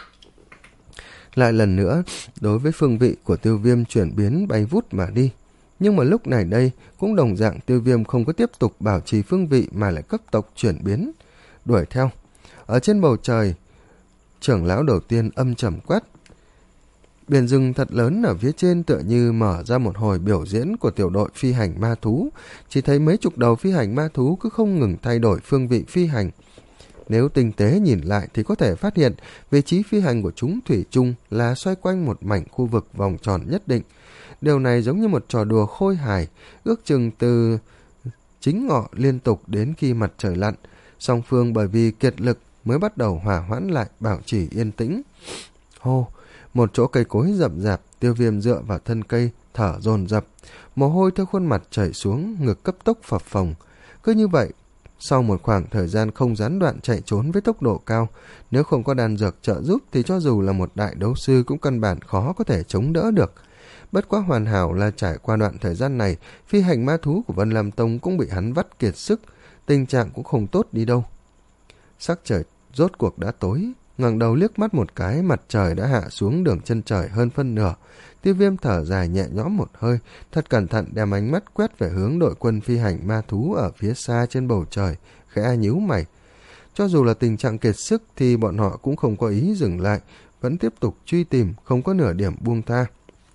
Lại lần nữa, đối với phương vị của Tiêu Viêm chuyển biến bay vút mà đi. Nhưng mà lúc này đây cũng đồng dạng Tiêu Viêm không có tiếp tục bảo trì phương vị mà lại cấp tốc chuyển biến, đuổi theo. Ở trên bầu trời, trưởng lão đầu tiên âm trầm quát. Biển rừng thật lớn ở phía trên tựa như mở ra một hồi biểu diễn của tiểu đội phi hành ma thú. Chỉ thấy mấy chục đầu phi hành ma thú cứ không ngừng thay đổi phương vị phi hành. Nếu tinh tế nhìn lại thì có thể phát hiện vị trí phi hành của chúng thủy chung là xoay quanh một mảnh khu vực vòng tròn nhất định. Điều này giống như một trò đùa khôi hài, ước chừng từ chính ngọ liên tục đến khi mặt trời lặn. Song phương bởi vì kiệt lực mới bắt đầu hòa hoãn lại, bảo trì yên tĩnh. Hô, một chỗ cây cối rậm rạp, Tiêu Viêm dựa vào thân cây, thở dồn dập, mồ hôi theo khuôn mặt chảy xuống, ngực cấp tốc phập phồng. Cứ như vậy, sau một khoảng thời gian không gián đoạn chạy trốn với tốc độ cao, nếu không có đan dược trợ giúp thì cho dù là một đại đấu sư cũng căn bản khó có thể chống đỡ được. Bất quá hoàn hảo là trải qua đoạn thời gian này, phi hành ma thú của Vân Lam Tông cũng bị hắn vắt kiệt sức, tình trạng cũng không tốt đi đâu. Sắc trời rốt cuộc đã tối, ngẩng đầu liếc mắt một cái, mặt trời đã hạ xuống đường chân trời hơn phân nửa. Tiêu Viêm thở dài nhẹ nhõm một hơi, thật cẩn thận đem ánh mắt quét về hướng đội quân phi hành ma thú ở phía xa trên bầu trời, khẽ nhíu mày. Cho dù là tình trạng kiệt sức thì bọn họ cũng không có ý dừng lại, vẫn tiếp tục truy tìm, không có nửa điểm buông tha.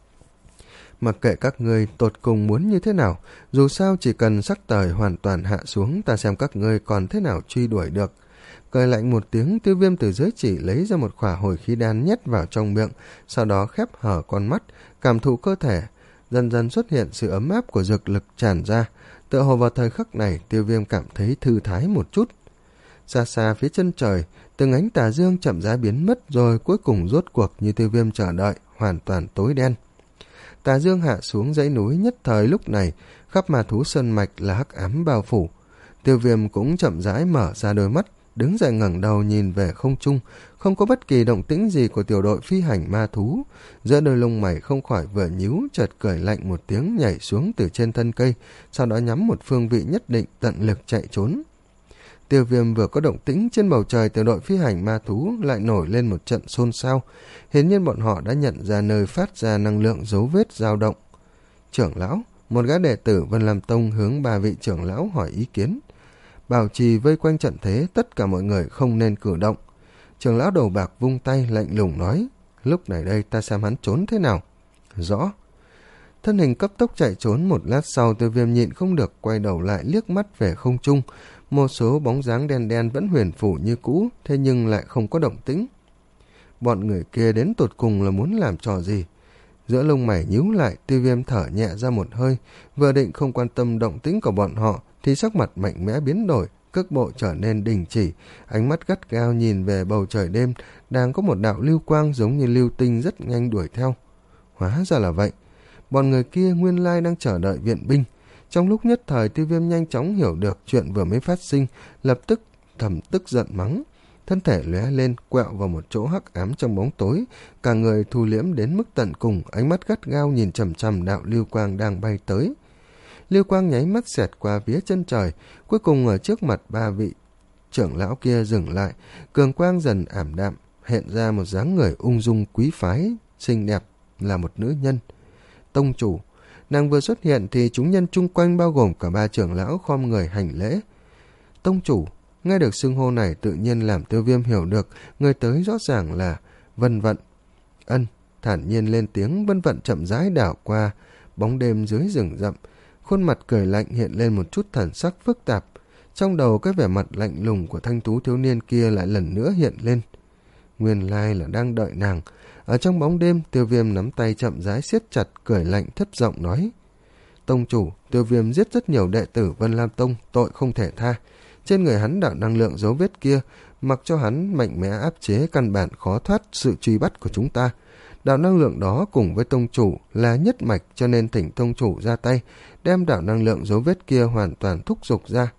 Mặc kệ các ngươi tột cùng muốn như thế nào, dù sao chỉ cần sắc trời hoàn toàn hạ xuống, ta xem các ngươi còn thế nào truy đuổi được. Cười lạnh một tiếng, Tiêu Viêm từ giới chỉ lấy ra một khỏa hồi khí đan nhét vào trong miệng, sau đó khép hở con mắt, cảm thụ cơ thể. Dần dần xuất hiện sự ấm áp của dược lực tràn ra. Tựa hồ vào thời khắc này, Tiêu Viêm cảm thấy thư thái một chút. Xa xa phía chân trời, từng ánh tà dương chậm rãi biến mất, rồi cuối cùng rốt cuộc như Tiêu Viêm chờ đợi, hoàn toàn tối đen. Tà dương hạ xuống dãy núi, nhất thời lúc này khắp ma thú sơn mạch là hắc ám bao phủ. Tiêu Viêm cũng chậm rãi mở ra đôi mắt, đứng dậy ngẩng đầu nhìn về không trung, không có bất kỳ động tĩnh gì của tiểu đội phi hành ma thú. Giữa đôi lông mày không khỏi vừa nhíu, chợt cười lạnh một tiếng nhảy xuống từ trên thân cây, sau đó nhắm một phương vị nhất định tận lực chạy trốn. Tiêu Viêm vừa có động tĩnh, trên bầu trời tiểu đội phi hành ma thú lại nổi lên một trận xôn xao. Hiển nhiên bọn họ đã nhận ra nơi phát ra năng lượng dấu vết dao động. Trưởng lão, một gã đệ tử Vân Lam Tông hướng ba vị trưởng lão hỏi ý kiến. Bảo trì vây quanh trận thế, tất cả mọi người không nên cử động. Trưởng lão đầu bạc vung tay lạnh lùng nói, lúc này đây ta xem hắn trốn thế nào. Rõ. Thân hình cấp tốc chạy trốn, một lát sau Tiêu Viêm nhịn không được quay đầu lại liếc mắt về không trung. Một số bóng dáng đen đen vẫn huyền phủ như cũ, thế nhưng lại không có động tĩnh. Bọn người kia đến tột cùng là muốn làm trò gì? Giữa lông mày nhíu lại, Tiêu Viêm thở nhẹ ra một hơi, vừa định không quan tâm động tĩnh của bọn họ thì sắc mặt mạnh mẽ biến đổi, cước bộ trở nên đình chỉ, ánh mắt gắt gao nhìn về bầu trời đêm, đang có một đạo lưu quang giống như lưu tinh rất nhanh đuổi theo. Hóa ra là vậy, bọn người kia nguyên lai đang chờ đợi viện binh. Trong lúc nhất thời, Tiêu Viêm nhanh chóng hiểu được chuyện vừa mới phát sinh, lập tức thầm tức giận mắng. Thân thể lóe lên, quẹo vào một chỗ hắc ám trong bóng tối, cả người thu liễm đến mức tận cùng, ánh mắt gắt gao nhìn chằm chằm đạo lưu quang đang bay tới. Lưu quang nháy mắt xẹt qua phía chân trời, cuối cùng ở trước mặt ba vị trưởng lão kia dừng lại, cường quang dần ảm đạm, hiện ra một dáng người ung dung quý phái, xinh đẹp, là một nữ nhân. Tông chủ. Nàng vừa xuất hiện thì chúng nhân chung quanh bao gồm cả ba trưởng lão khom người hành lễ. Tông chủ. Nghe được xưng hô này tự nhiên làm Tiêu Viêm hiểu được người tới rõ ràng là Vân Vận. Ân, thản nhiên lên tiếng. Vân Vận chậm rãi đảo qua bóng đêm dưới rừng rậm, khuôn mặt cười lạnh hiện lên một chút thần sắc phức tạp. Trong đầu cái vẻ mặt lạnh lùng của thanh tú thiếu niên kia lại lần nữa hiện lên. Nguyên lai là đang đợi nàng. Ở trong bóng đêm, Tiêu Viêm nắm tay chậm rãi siết chặt, cười lạnh thấp giọng nói: Tông chủ, Tiêu Viêm giết rất nhiều đệ tử Vân Lam Tông, tội không thể tha. Trên người hắn đạo năng lượng dấu vết kia, mặc cho hắn mạnh mẽ áp chế, căn bản khó thoát sự truy bắt của chúng ta. Đạo năng lượng đó cùng với tông chủ là nhất mạch, cho nên thỉnh tông chủ ra tay, đem đạo năng lượng dấu vết kia hoàn toàn thúc giục ra.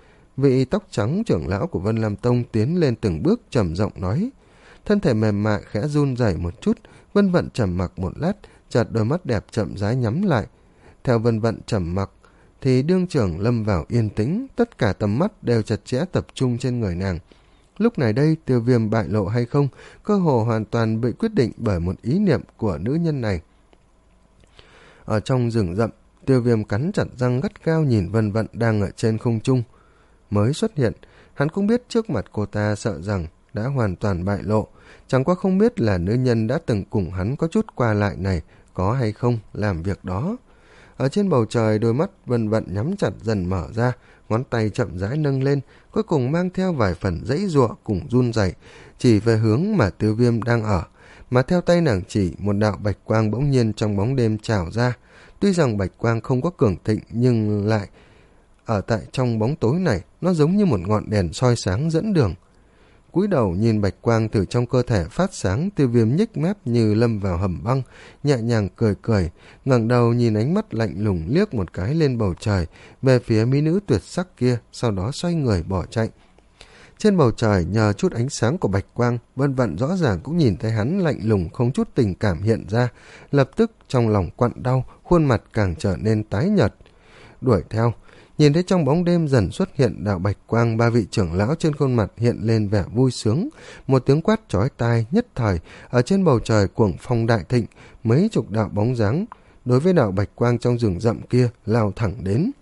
Vị tóc trắng trưởng lão của Vân Lam Tông tiến lên từng bước trầm giọng nói. Thân thể mềm mại khẽ run rẩy một chút, Vân Vận trầm mặc một lát, chợt đôi mắt đẹp chậm rãi nhắm lại. Theo Vân Vận trầm mặc thì đương trưởng lâm vào yên tĩnh, tất cả tầm mắt đều chặt chẽ tập trung trên người nàng. Lúc này đây, Tiêu Viêm bại lộ hay không, cơ hồ hoàn toàn bị quyết định bởi một ý niệm của nữ nhân này. Ở trong rừng rậm, Tiêu Viêm cắn chặt răng gắt gao nhìn Vân Vận đang ở trên không trung. Mới xuất hiện, hắn cũng biết trước mặt cô ta sợ rằng đã hoàn toàn bại lộ, chẳng qua không biết là nữ nhân đã từng cùng hắn có chút qua lại này có hay không làm việc đó. Ở trên bầu trời, đôi mắt Vân Vận nhắm chặt dần mở ra, ngón tay chậm rãi nâng lên, cuối cùng mang theo vài phần giãy giụa cùng run rẩy, chỉ về hướng mà Tiêu Viêm đang ở, mà theo tay nàng chỉ, một đạo bạch quang bỗng nhiên trong bóng đêm trào ra. Tuy rằng bạch quang không có cường thịnh, nhưng lại ở tại trong bóng tối này, nó giống như một ngọn đèn soi sáng dẫn đường. Cúi đầu nhìn bạch quang từ trong cơ thể phát sáng, Tiêu Viêm nhếch mép như lâm vào hầm băng, nhẹ nhàng cười cười, ngẩng đầu nhìn ánh mắt lạnh lùng liếc một cái lên bầu trời, về phía mỹ nữ tuyệt sắc kia, sau đó xoay người bỏ chạy. Trên bầu trời, nhờ chút ánh sáng của bạch quang, Vân Vận rõ ràng cũng nhìn thấy hắn lạnh lùng không chút tình cảm hiện ra, lập tức trong lòng quặn đau, khuôn mặt càng trở nên tái nhợt. Đuổi theo, nhìn thấy trong bóng đêm dần xuất hiện đạo bạch quang, ba vị trưởng lão trên khuôn mặt hiện lên vẻ vui sướng, một tiếng quát chói tai nhất thời, ở trên bầu trời cuồng phong đại thịnh, mấy chục đạo bóng dáng đối với đạo bạch quang trong rừng rậm kia lao thẳng đến.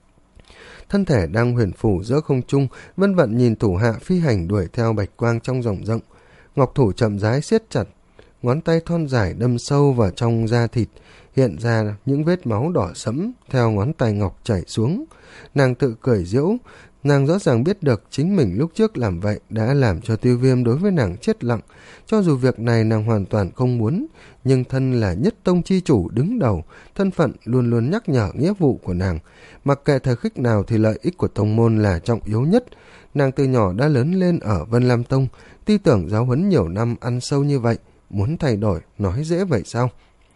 Thân thể đang huyền phủ giữa không trung, Vân Vận nhìn thủ hạ phi hành đuổi theo bạch quang trong rộng rộng, ngọc thủ chậm rãi siết chặt, ngón tay thon dài đâm sâu vào trong da thịt, hiện ra những vết máu đỏ sẫm theo ngón tay ngọc chảy xuống. Nàng tự cười giễu, nàng rõ ràng biết được chính mình lúc trước làm vậy đã làm cho Tiêu Viêm đối với nàng chết lặng. Cho dù việc này nàng hoàn toàn không muốn, nhưng thân là nhất tông chi chủ đứng đầu, thân phận luôn luôn nhắc nhở nghĩa vụ của nàng. Mặc kệ thời khắc nào thì lợi ích của tông môn là trọng yếu nhất. Nàng từ nhỏ đã lớn lên ở Vân Lam Tông, tư tưởng giáo huấn nhiều năm ăn sâu như vậy, muốn thay đổi nói dễ vậy sao?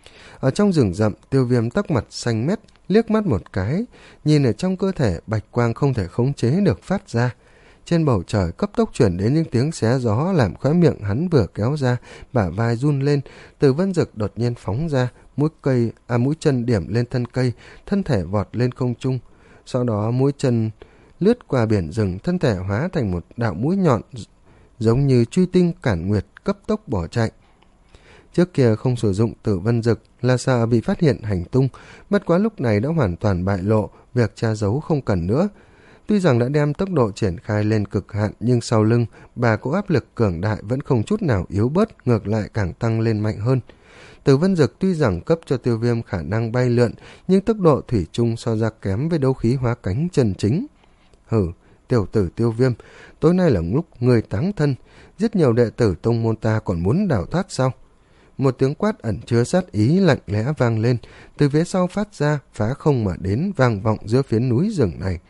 Ở trong rừng rậm, Tiêu Viêm tắc mặt xanh mét, liếc mắt một cái, nhìn ở trong cơ thể bạch quang không thể khống chế được phát ra. Trên bầu trời cấp tốc chuyển đến những tiếng xé gió, làm khóe miệng hắn vừa kéo ra, bả vai run lên. Từ Vân Dực đột nhiên phóng ra, mũi cây à mũi chân điểm lên thân cây, thân thể vọt lên không trung. Sau đó mũi chân lướt qua biển rừng, thân thể hóa thành một đạo mũi nhọn giống như truy tinh cản nguyệt, cấp tốc bỏ chạy. Trước kia không sử dụng Tử Vân Dực là sợ bị phát hiện hành tung, bất quá lúc này đã hoàn toàn bại lộ, việc tra giấu không cần nữa. Tuy rằng đã đem tốc độ triển khai lên cực hạn, nhưng sau lưng bà có áp lực cường đại vẫn không chút nào yếu bớt, ngược lại càng tăng lên mạnh hơn. Tử Vân Dực tuy rằng cấp cho Tiêu Viêm khả năng bay lượn, nhưng tốc độ thủy chung so ra kém với đấu khí hóa cánh chân chính. Hử, tiểu tử Tiêu Viêm, tối nay là lúc người táng thân, rất nhiều đệ tử tông môn ta còn muốn đào thoát sao? Một tiếng quát ẩn chứa sát ý lạnh lẽ vang lên, từ phía sau phát ra, phá không mà đến, vang vọng giữa phía núi rừng này.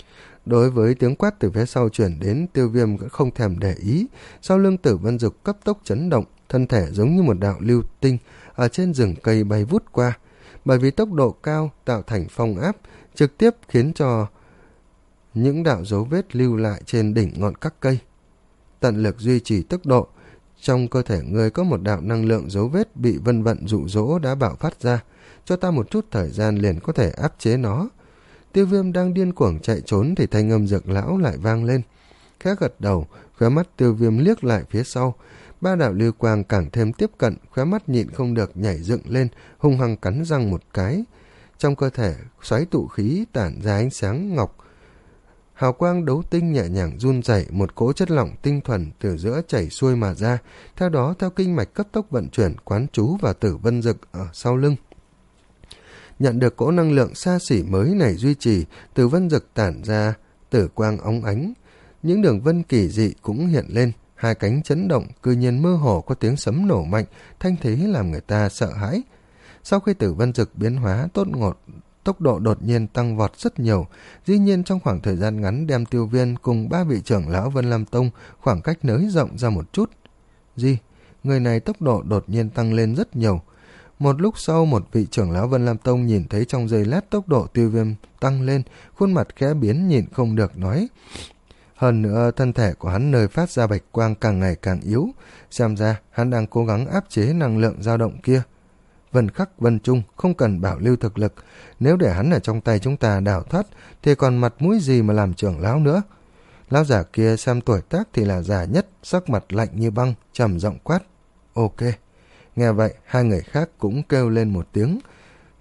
Đối với tiếng quát từ phía sau chuyển đến, Tiêu Viêm vẫn không thèm để ý, sau lưng Tử Vân Dực cấp tốc chấn động, thân thể giống như một đạo lưu tinh ở trên rừng cây bay vút qua. Bởi vì tốc độ cao tạo thành phong áp, trực tiếp khiến cho những đạo dấu vết lưu lại trên đỉnh ngọn các cây. Tận lực duy trì tốc độ, trong cơ thể người có một đạo năng lượng dấu vết bị Vân Vận dụ dỗ đã bạo phát ra, cho ta một chút thời gian liền có thể áp chế nó. Tiêu Viêm đang điên cuồng chạy trốn thì thanh âm Dược lão lại vang lên. Khẽ gật đầu, khóe mắt Tiêu Viêm liếc lại phía sau, ba đạo lưu quang càng thêm tiếp cận, khóe mắt nhịn không được nhảy dựng lên, hung hăng cắn răng một cái. Trong cơ thể xoáy tụ khí tản ra ánh sáng ngọc, hào quang đấu tinh nhẹ nhàng run rẩy, một cỗ chất lỏng tinh thuần từ giữa chảy xuôi mà ra, theo đó theo kinh mạch cấp tốc vận chuyển quán trú vào Tử Vân Dực ở sau lưng. Nhận được cỗ năng lượng xa xỉ mới này duy trì, Tử Vân Dực tản ra tử quang óng ánh, những đường vân kỳ dị cũng hiện lên, hai cánh chấn động, cư nhiên mơ hồ có tiếng sấm nổ mạnh, thanh thế làm người ta sợ hãi. Sau khi Tử Vân Dực biến hóa tốt ngột, tốc độ đột nhiên tăng vọt rất nhiều, dĩ nhiên trong khoảng thời gian ngắn đem Tiêu Viên cùng ba vị trưởng lão Vân Lam Tông khoảng cách nới rộng ra một chút. Gì? Người này tốc độ đột nhiên tăng lên rất nhiều. Một lúc sau, một vị trưởng lão Vân Lam Tông nhìn thấy trong giây lát tốc độ Tiêu Viêm tăng lên, khuôn mặt khẽ biến nhìn không được nói. Hơn nữa, thân thể của hắn nơi phát ra bạch quang càng ngày càng yếu, xem ra hắn đang cố gắng áp chế năng lượng dao động kia. Vân Khắc, Vân Trung không cần bảo lưu thực lực, nếu để hắn ở trong tay chúng ta đào thoát thì còn mặt mũi gì mà làm trưởng lão nữa. Lão giả kia xem tuổi tác thì là già nhất, sắc mặt lạnh như băng, trầm giọng quát. Ok. Nghe vậy, hai người khác cũng kêu lên một tiếng.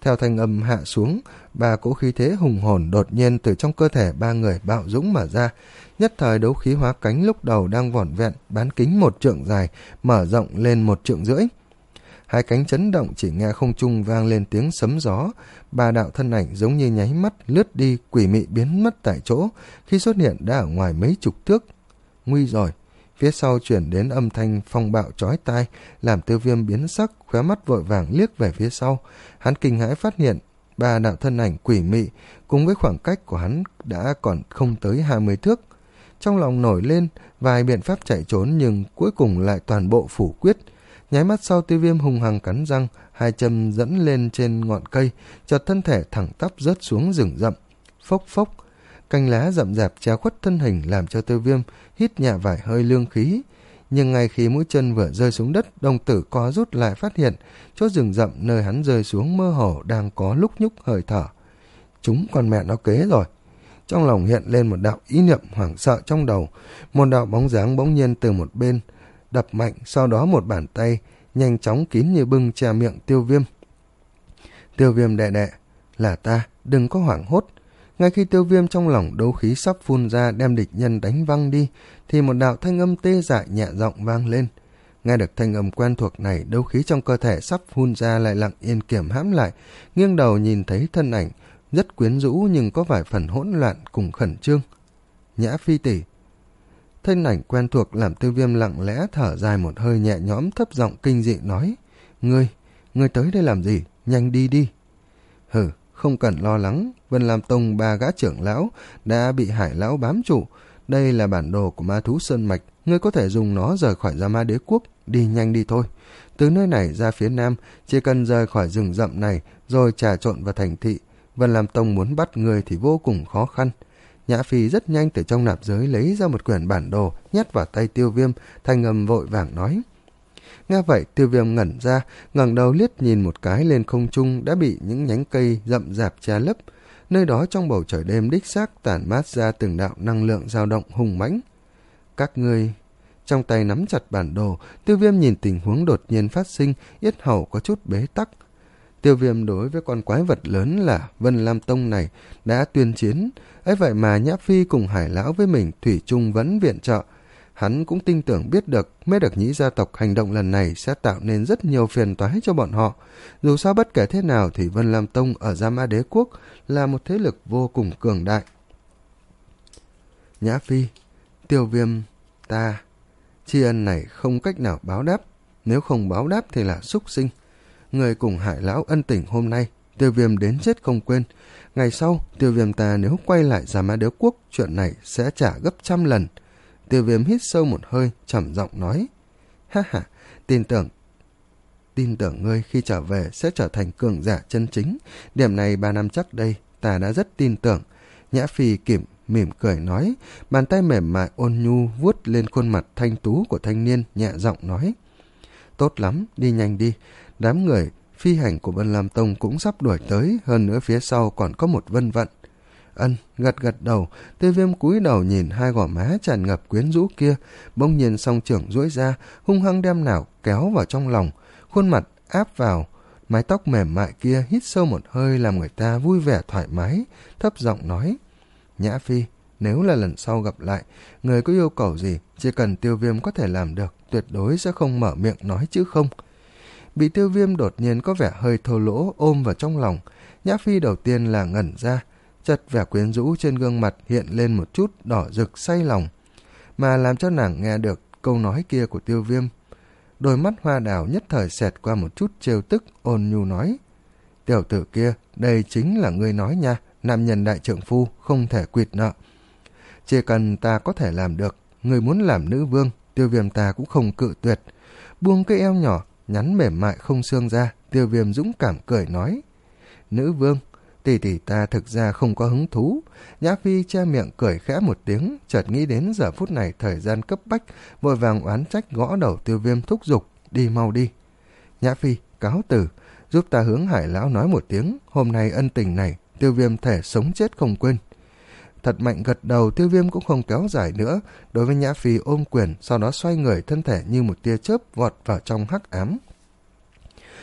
Theo thanh âm hạ xuống, ba cỗ khí thế hùng hồn đột nhiên từ trong cơ thể ba người bạo dũng mở ra. Nhất thời đấu khí hóa cánh lúc đầu đang vỏn vẹn, bán kính một trượng dài, mở rộng lên một trượng rưỡi. Hai cánh chấn động, chỉ nghe không trung vang lên tiếng sấm gió. Ba đạo thân ảnh giống như nháy mắt lướt đi, quỷ mị biến mất tại chỗ, khi xuất hiện đã ở ngoài mấy chục thước. Nguy rồi! Phía sau chuyển đến âm thanh phong bạo chói tai, làm Tiêu Viêm biến sắc, khóe mắt vội vàng liếc về phía sau. Hắn kinh hãi phát hiện ba đạo thân ảnh quỷ mị cùng với khoảng cách của hắn đã còn không tới hai mươi thước. Trong lòng nổi lên vài biện pháp chạy trốn, nhưng cuối cùng lại toàn bộ phủ quyết. Nháy mắt sau, Tiêu Viêm hung hăng cắn răng, hai chân dẫn lên trên ngọn cây, chợt thân thể thẳng tắp rớt xuống rừng rậm. Phốc phốc, cành lá rậm rạp che khuất thân hình, làm cho Tiêu Viêm hít nhẹ vài hơi lương khí. Nhưng ngay khi mũi chân vừa rơi xuống đất, đồng tử co rút lại, phát hiện chỗ rừng rậm nơi hắn rơi xuống mơ hồ đang có lúc nhúc hơi thở. Chúng con mẹ nó kế rồi! Trong lòng hiện lên một đạo ý niệm hoảng sợ trong đầu. Một đạo bóng dáng bỗng nhiên từ một bên đập mạnh, sau đó một bàn tay nhanh chóng kín như bưng che miệng Tiêu Viêm. Tiêu Viêm đệ đệ, là ta, đừng có hoảng hốt. Ngay khi Tiêu Viêm trong lòng đấu khí sắp phun ra đem địch nhân đánh văng đi, thì một đạo thanh âm tê dại nhẹ giọng vang lên. Nghe được thanh âm quen thuộc này, đấu khí trong cơ thể sắp phun ra lại lặng yên kiềm hãm lại, nghiêng đầu nhìn thấy thân ảnh rất quyến rũ nhưng có vài phần hỗn loạn cùng khẩn trương. Nhã Phi tỷ. Thân ảnh quen thuộc làm Tiêu Viêm lặng lẽ thở dài một hơi nhẹ nhõm, thấp giọng kinh dị nói: Ngươi, ngươi tới đây làm gì? Nhanh đi đi. Hừ, không cần lo lắng, Vân Lam Tông ba gã trưởng lão đã bị Hải lão bám trụ. Đây là bản đồ của ma thú Sơn Mạch, ngươi có thể dùng nó rời khỏi Gia Ma Đế Quốc. Đi nhanh đi thôi. Từ nơi này ra phía nam, chỉ cần rời khỏi rừng rậm này rồi trà trộn vào thành thị, Vân Lam Tông muốn bắt ngươi thì vô cùng khó khăn. Nhã Phi rất nhanh từ trong nạp giới lấy ra một quyển bản đồ, nhét vào tay Tiêu Viêm, thanh âm vội vàng nói. Nghe vậy, Tiêu Viêm ngẩn ra, ngẩng đầu liếc nhìn một cái lên không trung đã bị những nhánh cây rậm rạp che lấp. Nơi đó trong bầu trời đêm đích xác tản mát ra từng đạo năng lượng dao động hùng mãnh. Các ngươi... Trong tay nắm chặt bản đồ, Tiêu Viêm nhìn tình huống đột nhiên phát sinh, yết hầu có chút bế tắc. Tiêu Viêm đối với con quái vật lớn là Vân Lam Tông này đã tuyên chiến, ấy vậy mà Nhã Phi cùng Hải lão với mình thủy chung vẫn viện trợ. Hắn cũng tin tưởng biết được Mê Đặc Nhĩ gia tộc hành động lần này sẽ tạo nên rất nhiều phiền toái cho bọn họ. Dù sao bất kể thế nào thì Vân Lam Tông ở Gia Ma Đế Quốc là một thế lực vô cùng cường đại. Nhã Phi, Tiêu Viêm, ta... Tri ân này không cách nào báo đáp, nếu không báo đáp thì là súc sinh. Người cùng Hải lão ân tình hôm nay, Tiêu Viêm đến chết không quên. Ngày sau, Tiêu Viêm ta nếu quay lại Gia Ma Đế Quốc, chuyện này sẽ trả gấp trăm lần. Tiêu Viêm hít sâu một hơi, trầm giọng nói. Ha ha, tin tưởng, tin tưởng ngươi khi trở về sẽ trở thành cường giả chân chính. Điểm này ba năm chắc đây, ta đã rất tin tưởng. Nhã Phi kiểm mỉm cười nói, bàn tay mềm mại ôn nhu vuốt lên khuôn mặt thanh tú của thanh niên, nhẹ giọng nói. Tốt lắm, đi nhanh đi. Đám người phi hành của Vân Lam Tông cũng sắp đuổi tới, hơn nữa phía sau còn có một Vân Vận. Ân, gật gật đầu, Tiêu Viêm cúi đầu nhìn hai gò má tràn ngập quyến rũ kia, bỗng nhiên song trưởng duỗi ra, hung hăng đem nào kéo vào trong lòng, khuôn mặt áp vào mái tóc mềm mại kia, hít sâu một hơi làm người ta vui vẻ thoải mái, thấp giọng nói. Nhã Phi, nếu là lần sau gặp lại, người có yêu cầu gì, chỉ cần Tiêu Viêm có thể làm được, tuyệt đối sẽ không mở miệng nói chứ không. Bị Tiêu Viêm đột nhiên có vẻ hơi thô lỗ ôm vào trong lòng, Nhã Phi đầu tiên là ngẩn ra, chợt vẻ quyến rũ trên gương mặt hiện lên một chút đỏ rực say lòng, mà làm cho nàng nghe được câu nói kia của Tiêu Viêm. Đôi mắt hoa đào nhất thời xẹt qua một chút trêu tức, ôn nhu nói. Tiểu tử kia, đây chính là ngươi nói nha, nam nhân đại trượng phu không thể quỵt nợ. Chỉ cần ta có thể làm được, người muốn làm nữ vương, Tiêu Viêm ta cũng không cự tuyệt. Buông cái eo nhỏ, nhắn mềm mại không xương ra, Tiêu Viêm dũng cảm cười nói. Nữ vương, tỷ tỷ ta thực ra không có hứng thú. Nhã Phi che miệng cười khẽ một tiếng, chợt nghĩ đến giờ phút này thời gian cấp bách, vội vàng oán trách gõ đầu Tiêu Viêm thúc giục, đi mau đi. Nhã Phi, cáo từ, giúp ta hướng Hải lão nói một tiếng, hôm nay ân tình này, Tiêu Viêm thể sống chết không quên. Thật mạnh gật đầu, Tiêu Viêm cũng không kéo dài nữa, đối với Nhã Phi ôm quyền, sau đó xoay người thân thể như một tia chớp vọt vào trong hắc ám.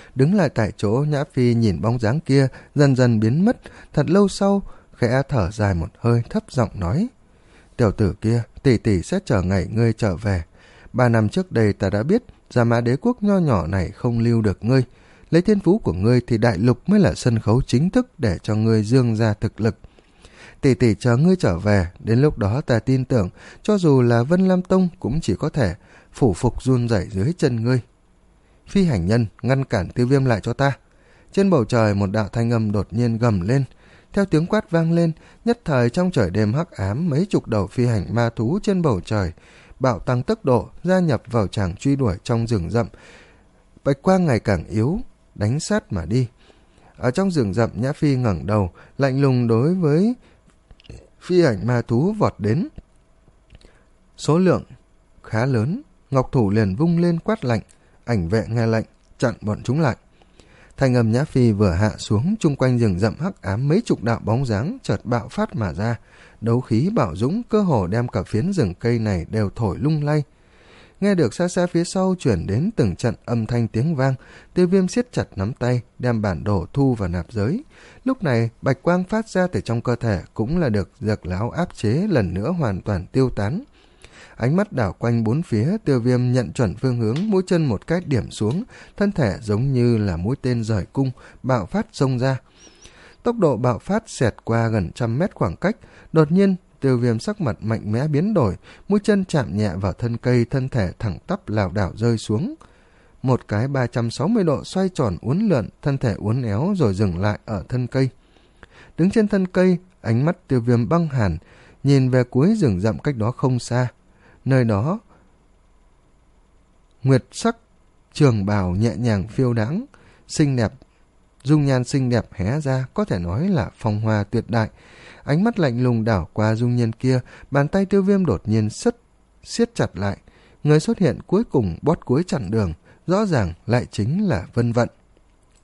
Đứng lại tại chỗ, Nhã Phi nhìn bóng dáng kia dần dần biến mất. Thật lâu sau, khẽ thở dài một hơi, thấp giọng nói: Tiểu tử kia, tỷ tỷ sẽ chờ ngày ngươi trở về. Ba năm trước đây ta đã biết Gia Mã Đế quốc nho nhỏ này không lưu được ngươi. Lấy thiên phú của ngươi thì đại lục mới là sân khấu chính thức để cho ngươi dương ra thực lực. Tỷ tỷ chờ ngươi trở về, đến lúc đó ta tin tưởng cho dù là Vân Lam Tông cũng chỉ có thể phủ phục run rẩy dưới chân ngươi. Phi hành nhân, ngăn cản Tiêu Viêm lại cho ta. Trên bầu trời một đạo thanh âm đột nhiên gầm lên. Theo tiếng quát vang lên, nhất thời trong trời đêm hắc ám, mấy chục đầu phi hành ma thú trên bầu trời bạo tăng tốc độ gia nhập vào tràng truy đuổi trong rừng rậm. Bạch quang ngày càng yếu, đánh sát mà đi. Ở trong rừng rậm, Nhã Phi ngẩng đầu, lạnh lùng đối với phi hành ma thú vọt đến. Số lượng khá lớn, ngọc thủ liền vung lên quát lạnh. Ảnh vệ nghe lệnh, chặn bọn chúng lại. Thanh âm Nhã Phi vừa hạ xuống, chung quanh rừng rậm hắc ám mấy chục đạo bóng dáng chợt bạo phát mà ra. Đấu khí bạo dũng cơ hồ đem cả phiến rừng cây này đều thổi lung lay. Nghe được xa xa phía sau chuyển đến từng trận âm thanh tiếng vang, Tiêu Viêm siết chặt nắm tay, đem bản đồ thu vào nạp giới. Lúc này, bạch quang phát ra từ trong cơ thể cũng là được Dược Lão áp chế lần nữa hoàn toàn tiêu tán. Ánh mắt đảo quanh bốn phía, Tiêu Viêm nhận chuẩn phương hướng, mũi chân một cái điểm xuống, thân thể giống như là mũi tên rời cung, bạo phát xông ra. Tốc độ bạo phát xẹt qua gần trăm mét khoảng cách, đột nhiên Tiêu Viêm sắc mặt mạnh mẽ biến đổi, mũi chân chạm nhẹ vào thân cây, thân thể thẳng tắp lảo đảo rơi xuống. Một cái ba trăm sáu mươi độ xoay tròn uốn lượn, thân thể uốn éo rồi dừng lại ở thân cây. Đứng trên thân cây, ánh mắt Tiêu Viêm băng hàn, nhìn về cuối rừng rậm cách đó không xa. Nơi đó, nguyệt sắc trường bào nhẹ nhàng phiêu đãng, xinh đẹp, dung nhan xinh đẹp hé ra, có thể nói là phong hoa tuyệt đại. Ánh mắt lạnh lùng đảo qua dung nhân kia, bàn tay Tiêu Viêm đột nhiên sứt siết chặt lại. Người xuất hiện cuối cùng bót cuối chặn đường, rõ ràng lại chính là Vân Vận.